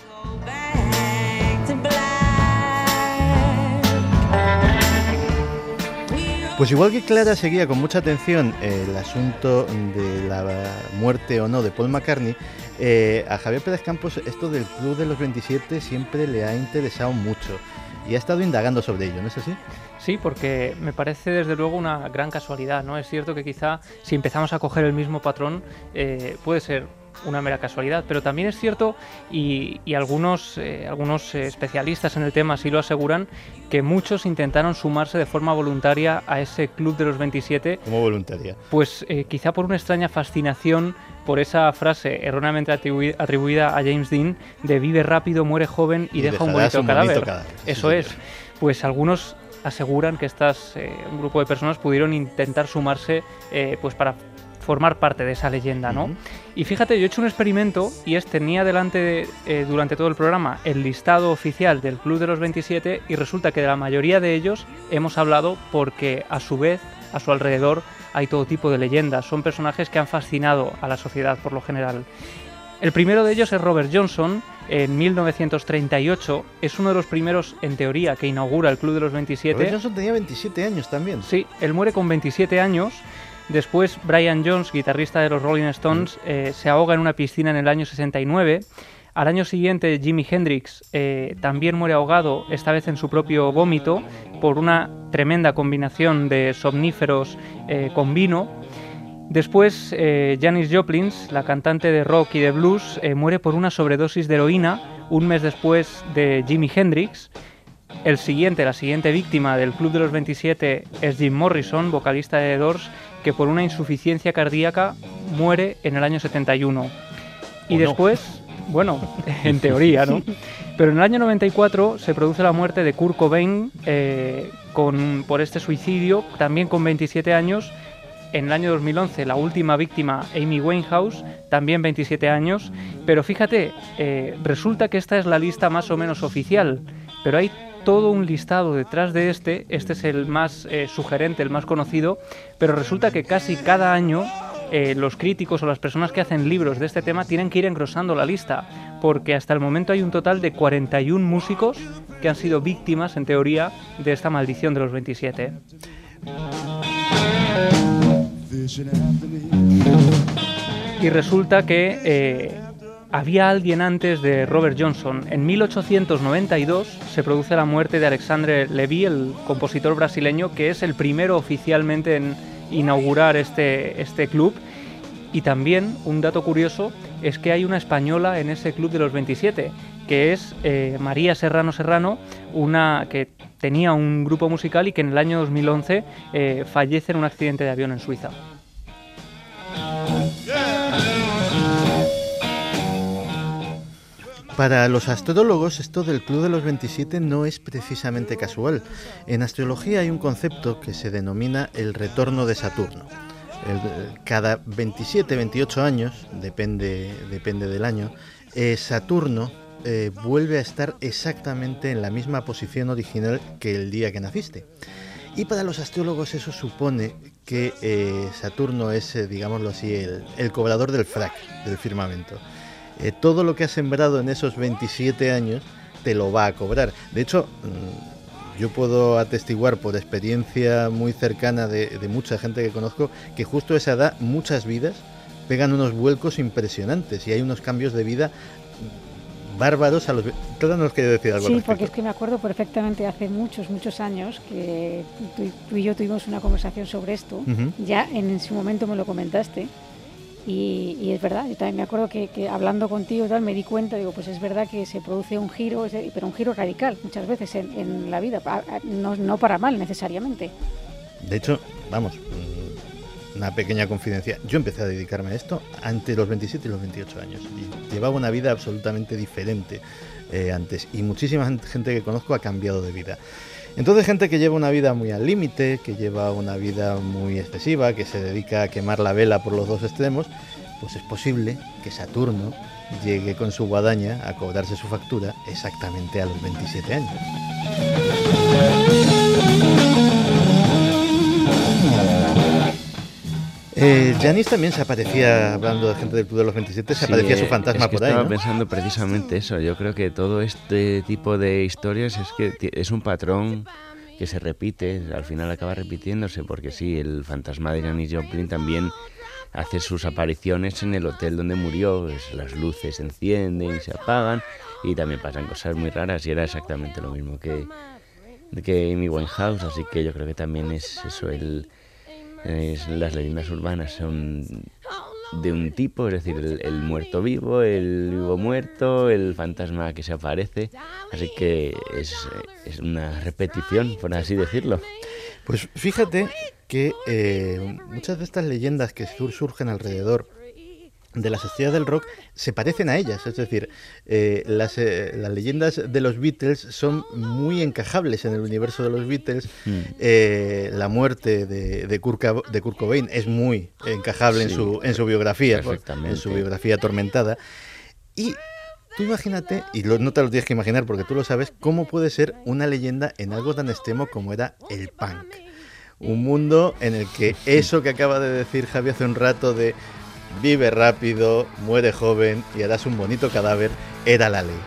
Pues igual que Clara seguía con mucha atención el asunto de la muerte o no de Paul McCartney, a Javier Pérez Campos esto del Club de los 27 siempre le ha interesado mucho y ha estado indagando sobre ello, ¿no es así? Sí, porque me parece desde luego una gran casualidad, ¿no? Es cierto que quizá si empezamos a coger el mismo patrón puede ser una mera casualidad, pero también es cierto y algunos especialistas en el tema sí lo aseguran, que muchos intentaron sumarse de forma voluntaria a ese Club de los 27. ¿Cómo voluntaria? Pues quizá por una extraña fascinación por esa frase erróneamente atribuida a James Dean de vive rápido, muere joven y deja un bonito cadáver. Eso es. Pues algunos aseguran que un grupo de personas pudieron intentar sumarse pues para formar parte de esa leyenda, ¿no? Uh-huh. Y fíjate, yo he hecho un experimento y tenía delante durante todo el programa el listado oficial del Club de los 27 y resulta que de la mayoría de ellos hemos hablado porque a su vez, a su alrededor, hay todo tipo de leyendas. Son personajes que han fascinado a la sociedad por lo general. El primero de ellos es Robert Johnson. En 1938 es uno de los primeros, en teoría, que inaugura el Club de los 27. Robert Johnson tenía 27 años también. Sí, él muere con 27 años. Después Brian Jones, guitarrista de los Rolling Stones, se ahoga en una piscina en el año 69. Al año siguiente Jimi Hendrix también muere ahogado, esta vez en su propio vómito, por una tremenda combinación de somníferos con vino. Después Janis Joplin, la cantante de rock y de blues, muere por una sobredosis de heroína un mes después de Jimi Hendrix. La siguiente víctima del Club de los 27 es Jim Morrison, vocalista de The Doors, que por una insuficiencia cardíaca muere en el año 71. Y después, bueno, en teoría, ¿no? Pero en el año 94 se produce la muerte de Kurt Cobain por este suicidio, también con 27 años. En el año 2011 la última víctima, Amy Winehouse, también 27 años. Pero fíjate, resulta que esta es la lista más o menos oficial, pero hay todo un listado detrás de este es el más sugerente, el más conocido, pero resulta que casi cada año los críticos o las personas que hacen libros de este tema tienen que ir engrosando la lista, porque hasta el momento hay un total de 41 músicos que han sido víctimas, en teoría, de esta maldición de los 27. Y resulta que había alguien antes de Robert Johnson. En 1892 se produce la muerte de Alexandre Levy, el compositor brasileño, que es el primero oficialmente en inaugurar este club. Y también, un dato curioso, es que hay una española en ese Club de los 27, que es María Serrano, una que tenía un grupo musical y que en el año 2011 fallece en un accidente de avión en Suiza. Para los astrólogos, esto del Club de los 27 no es precisamente casual. En astrología hay un concepto que se denomina el retorno de Saturno. Cada 27, 28 años, depende del año, Saturno vuelve a estar exactamente en la misma posición original que el día que naciste. Y para los astrólogos eso supone que Saturno es, digámoslo así, el cobrador del frac, del firmamento. Todo lo que has sembrado en esos 27 años te lo va a cobrar. De hecho, yo puedo atestiguar por experiencia muy cercana de mucha gente que conozco que justo a esa edad muchas vidas pegan unos vuelcos impresionantes y hay unos cambios de vida bárbaros a los... Clara nos quiere decir algo. Sí, porque es que me acuerdo perfectamente hace muchos años que tú y yo tuvimos una conversación sobre esto. Uh-huh. Ya en su momento me lo comentaste. Y es verdad, yo también me acuerdo que hablando contigo tal, me di cuenta, digo, pues es verdad que se produce un giro, pero un giro radical muchas veces en la vida, no para mal necesariamente. De hecho, vamos, una pequeña confidencia. Yo empecé a dedicarme a esto entre los 27 y los 28 años. Y llevaba una vida absolutamente diferente antes. Y muchísima gente que conozco ha cambiado de vida. Entonces, gente que lleva una vida muy al límite, que lleva una vida muy excesiva, que se dedica a quemar la vela por los dos extremos, pues es posible que Saturno llegue con su guadaña a cobrarse su factura exactamente a los 27 años. Janis también se aparecía, hablando de gente del Club de los 27, se aparecía su fantasma por ahí, estaba ¿no? pensando precisamente eso. Yo creo que todo este tipo de historias es que es un patrón que se repite, al final acaba repitiéndose, porque sí, el fantasma de Janis Joplin también hace sus apariciones en el hotel donde murió, las luces se encienden y se apagan, y también pasan cosas muy raras, y era exactamente lo mismo que Amy Winehouse, así que yo creo que también es eso, las leyendas urbanas son de un tipo, es decir, el muerto vivo, el vivo muerto, el fantasma que se aparece, así que es una repetición, por así decirlo. Pues fíjate que muchas de estas leyendas que surgen alrededor de las estrellas del rock se parecen a ellas, es decir, las leyendas de los Beatles son muy encajables en el universo de los Beatles. La muerte de Kurt Cobain es muy encajable, sí, en su biografía, en su biografía atormentada. Y tú imagínate, y no te lo tienes que imaginar porque tú lo sabes, cómo puede ser una leyenda en algo tan extremo como era el punk. Un mundo en el que eso que acaba de decir Javi hace un rato de vive rápido, muere joven y harás un bonito cadáver, era la ley.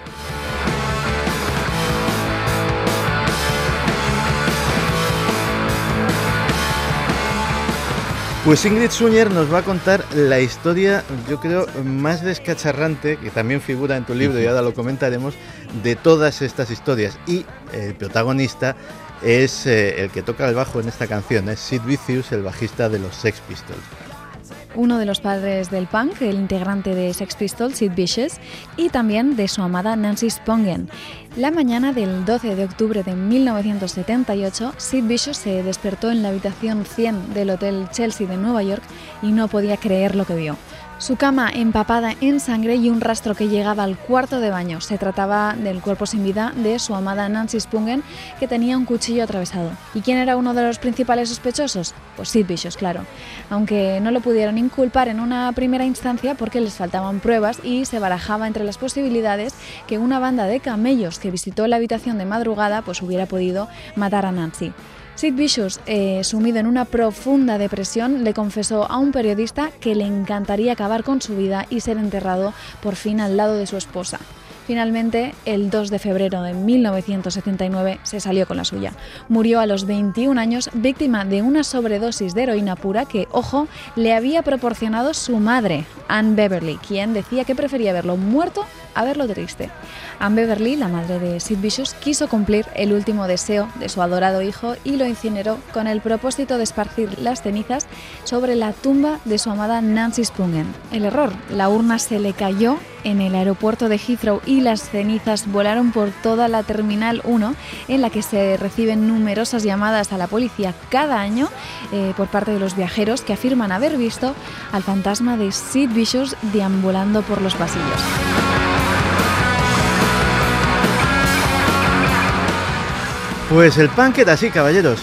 Pues Ingrid Suñer nos va a contar la historia, yo creo, más descacharrante, que también figura en tu libro y ahora lo comentaremos, de todas estas historias. Y el protagonista es el que toca el bajo en esta canción, es Sid Vicious, el bajista de los Sex Pistols. Uno de los padres del punk, el integrante de Sex Pistols, Sid Vicious, y también de su amada Nancy Spungen. La mañana del 12 de octubre de 1978, Sid Vicious se despertó en la habitación 100 del Hotel Chelsea de Nueva York y no podía creer lo que vio. Su cama empapada en sangre y un rastro que llegaba al cuarto de baño. Se trataba del cuerpo sin vida de su amada Nancy Spungen, que tenía un cuchillo atravesado. ¿Y quién era uno de los principales sospechosos? Pues Sid Vicious, claro. Aunque no lo pudieron inculpar en una primera instancia porque les faltaban pruebas y se barajaba entre las posibilidades que una banda de camellos que visitó la habitación de madrugada pues hubiera podido matar a Nancy. Sid Vicious, sumido en una profunda depresión, le confesó a un periodista que le encantaría acabar con su vida y ser enterrado por fin al lado de su esposa. Finalmente, el 2 de febrero de 1979 se salió con la suya. Murió a los 21 años víctima de una sobredosis de heroína pura que, ojo, le había proporcionado su madre, Ann Beverly, quien decía que prefería verlo muerto a verlo triste. Ann Beverly, la madre de Sid Vicious, quiso cumplir el último deseo de su adorado hijo y lo incineró con el propósito de esparcir las cenizas sobre la tumba de su amada Nancy Spungen. El error, la urna se le cayó en el aeropuerto de Heathrow y las cenizas volaron por toda la Terminal 1, en la que se reciben numerosas llamadas a la policía cada año por parte de los viajeros que afirman haber visto al fantasma de Sid Vicious deambulando por los pasillos. Pues el punk era así, caballeros.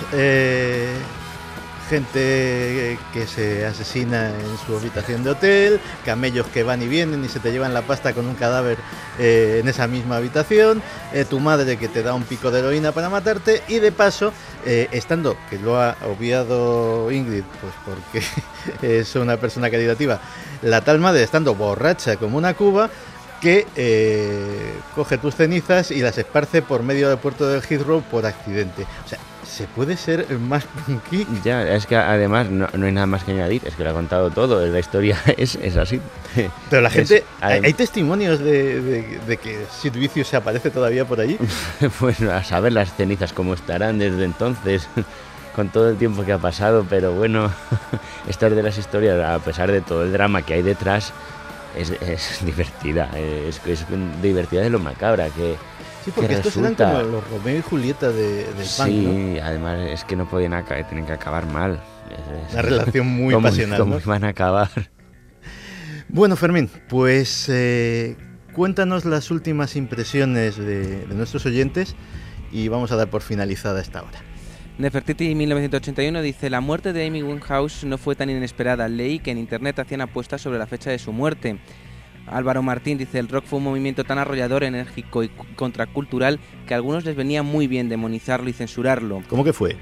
Gente que se asesina en su habitación de hotel, camellos que van y vienen y se te llevan la pasta con un cadáver en esa misma habitación, tu madre que te da un pico de heroína para matarte y de paso, estando, que lo ha obviado Ingrid, pues porque es una persona caritativa, la tal madre estando borracha como una cuba, que coge tus cenizas y las esparce por medio del puerto del Heathrow por accidente. O sea, ¿se puede ser más punky? Ya, es que además no hay nada más que añadir, es que lo ha contado todo, la historia es así. Pero la gente, ¿hay testimonios de que Sid Vicious se aparece todavía por allí? Pues a saber las cenizas cómo estarán desde entonces, con todo el tiempo que ha pasado, pero bueno, estas de las historias, a pesar de todo el drama que hay detrás, es divertida, es divertida de lo macabra, Sí, porque estos eran como los Romeo y Julieta del punk, sí, ¿no? Además es que no podían tienen que acabar mal. Una relación muy pasional, ¿Cómo ¿no? iban a acabar? Bueno, Fermín, pues cuéntanos las últimas impresiones de nuestros oyentes y vamos a dar por finalizada esta hora. Nefertiti 1981 dice: la muerte de Amy Winehouse no fue tan inesperada. Leí que en internet hacían apuestas sobre la fecha de su muerte. Álvaro Martín dice: el rock fue un movimiento tan arrollador, enérgico y contracultural que a algunos les venía muy bien demonizarlo y censurarlo. ¿Cómo que fue?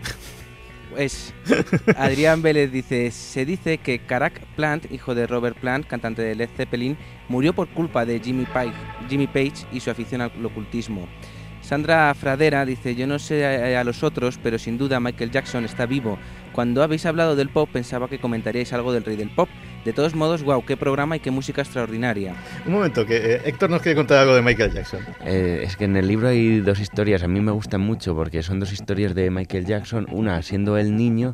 Pues Adrián Vélez dice: se dice que Carac Plant, hijo de Robert Plant, cantante de Led Zeppelin, murió por culpa de Jimmy Page y su afición al ocultismo. Sandra Fradera dice: yo no sé a los otros, pero sin duda Michael Jackson está vivo. Cuando habéis hablado del pop pensaba que comentaríais algo del rey del pop. De todos modos, wow, qué programa y qué música extraordinaria. Un momento, que Héctor nos quiere contar algo de Michael Jackson. Es que en el libro hay dos historias, a mí me gustan mucho porque son dos historias de Michael Jackson. Una siendo el niño,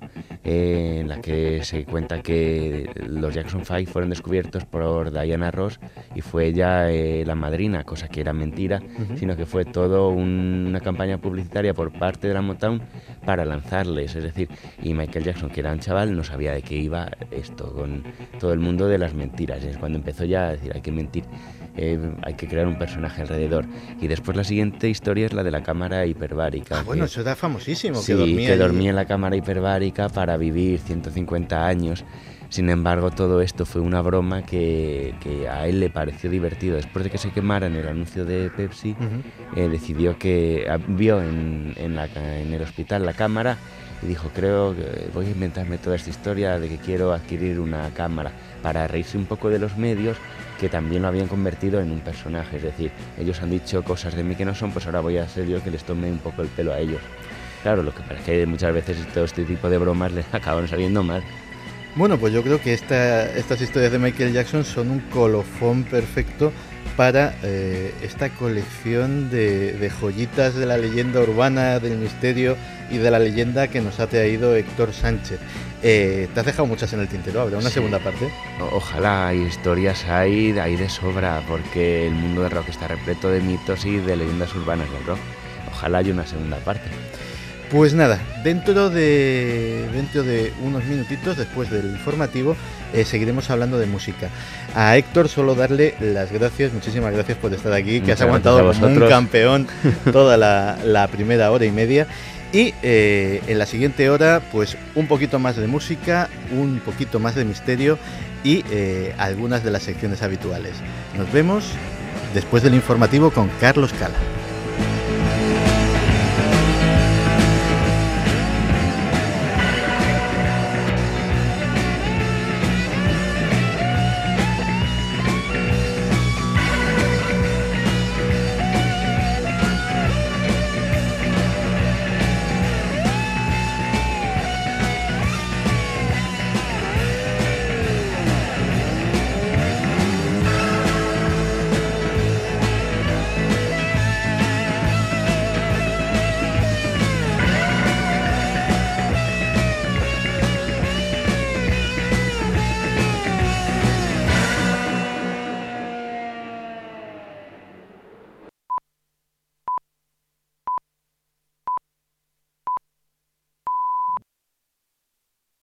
en la que se cuenta que los Jackson 5 fueron descubiertos por Diana Ross y fue ella la madrina, cosa que era mentira, sino que fue todo una campaña publicitaria por parte de la Motown para lanzarles. Es decir, y Michael Jackson, que era un chaval, no sabía de qué iba esto con todo el mundo de las mentiras. Es cuando empezó ya a decir: hay que mentir, hay que crear un personaje alrededor. Y después la siguiente historia es la de la cámara hiperbárica. Bueno, eso era famosísimo. Sí, que dormía en la cámara hiperbárica para vivir 150 años. Sin embargo, todo esto fue una broma que a él le pareció divertido. Después de que se quemara en el anuncio de Pepsi, decidió que vio en el hospital la cámara y dijo: creo que voy a inventarme toda esta historia de que quiero adquirir una cámara, para reírse un poco de los medios que también lo habían convertido en un personaje. Es decir, ellos han dicho cosas de mí que no son, pues ahora voy a ser yo que les tome un poco el pelo a ellos. Claro, lo que pasa es que muchas veces todo este tipo de bromas les acaban saliendo mal. Bueno, pues yo creo que estas historias de Michael Jackson son un colofón perfecto para esta colección de joyitas de la leyenda urbana, del misterio y de la leyenda que nos ha traído Héctor Sánchez. Te has dejado muchas en el tintero, ¿habrá una segunda parte? Ojalá, hay historias hay de sobra, porque el mundo del rock está repleto de mitos y de leyendas urbanas del rock. Ojalá haya una segunda parte. Pues nada, dentro de unos minutitos, después del informativo, seguiremos hablando de música. A Héctor solo darle las gracias, muchísimas gracias por estar aquí, que has aguantado como un campeón toda la primera hora y media. Y en la siguiente hora, pues un poquito más de música, un poquito más de misterio y algunas de las secciones habituales. Nos vemos después del informativo con Carlos Cala.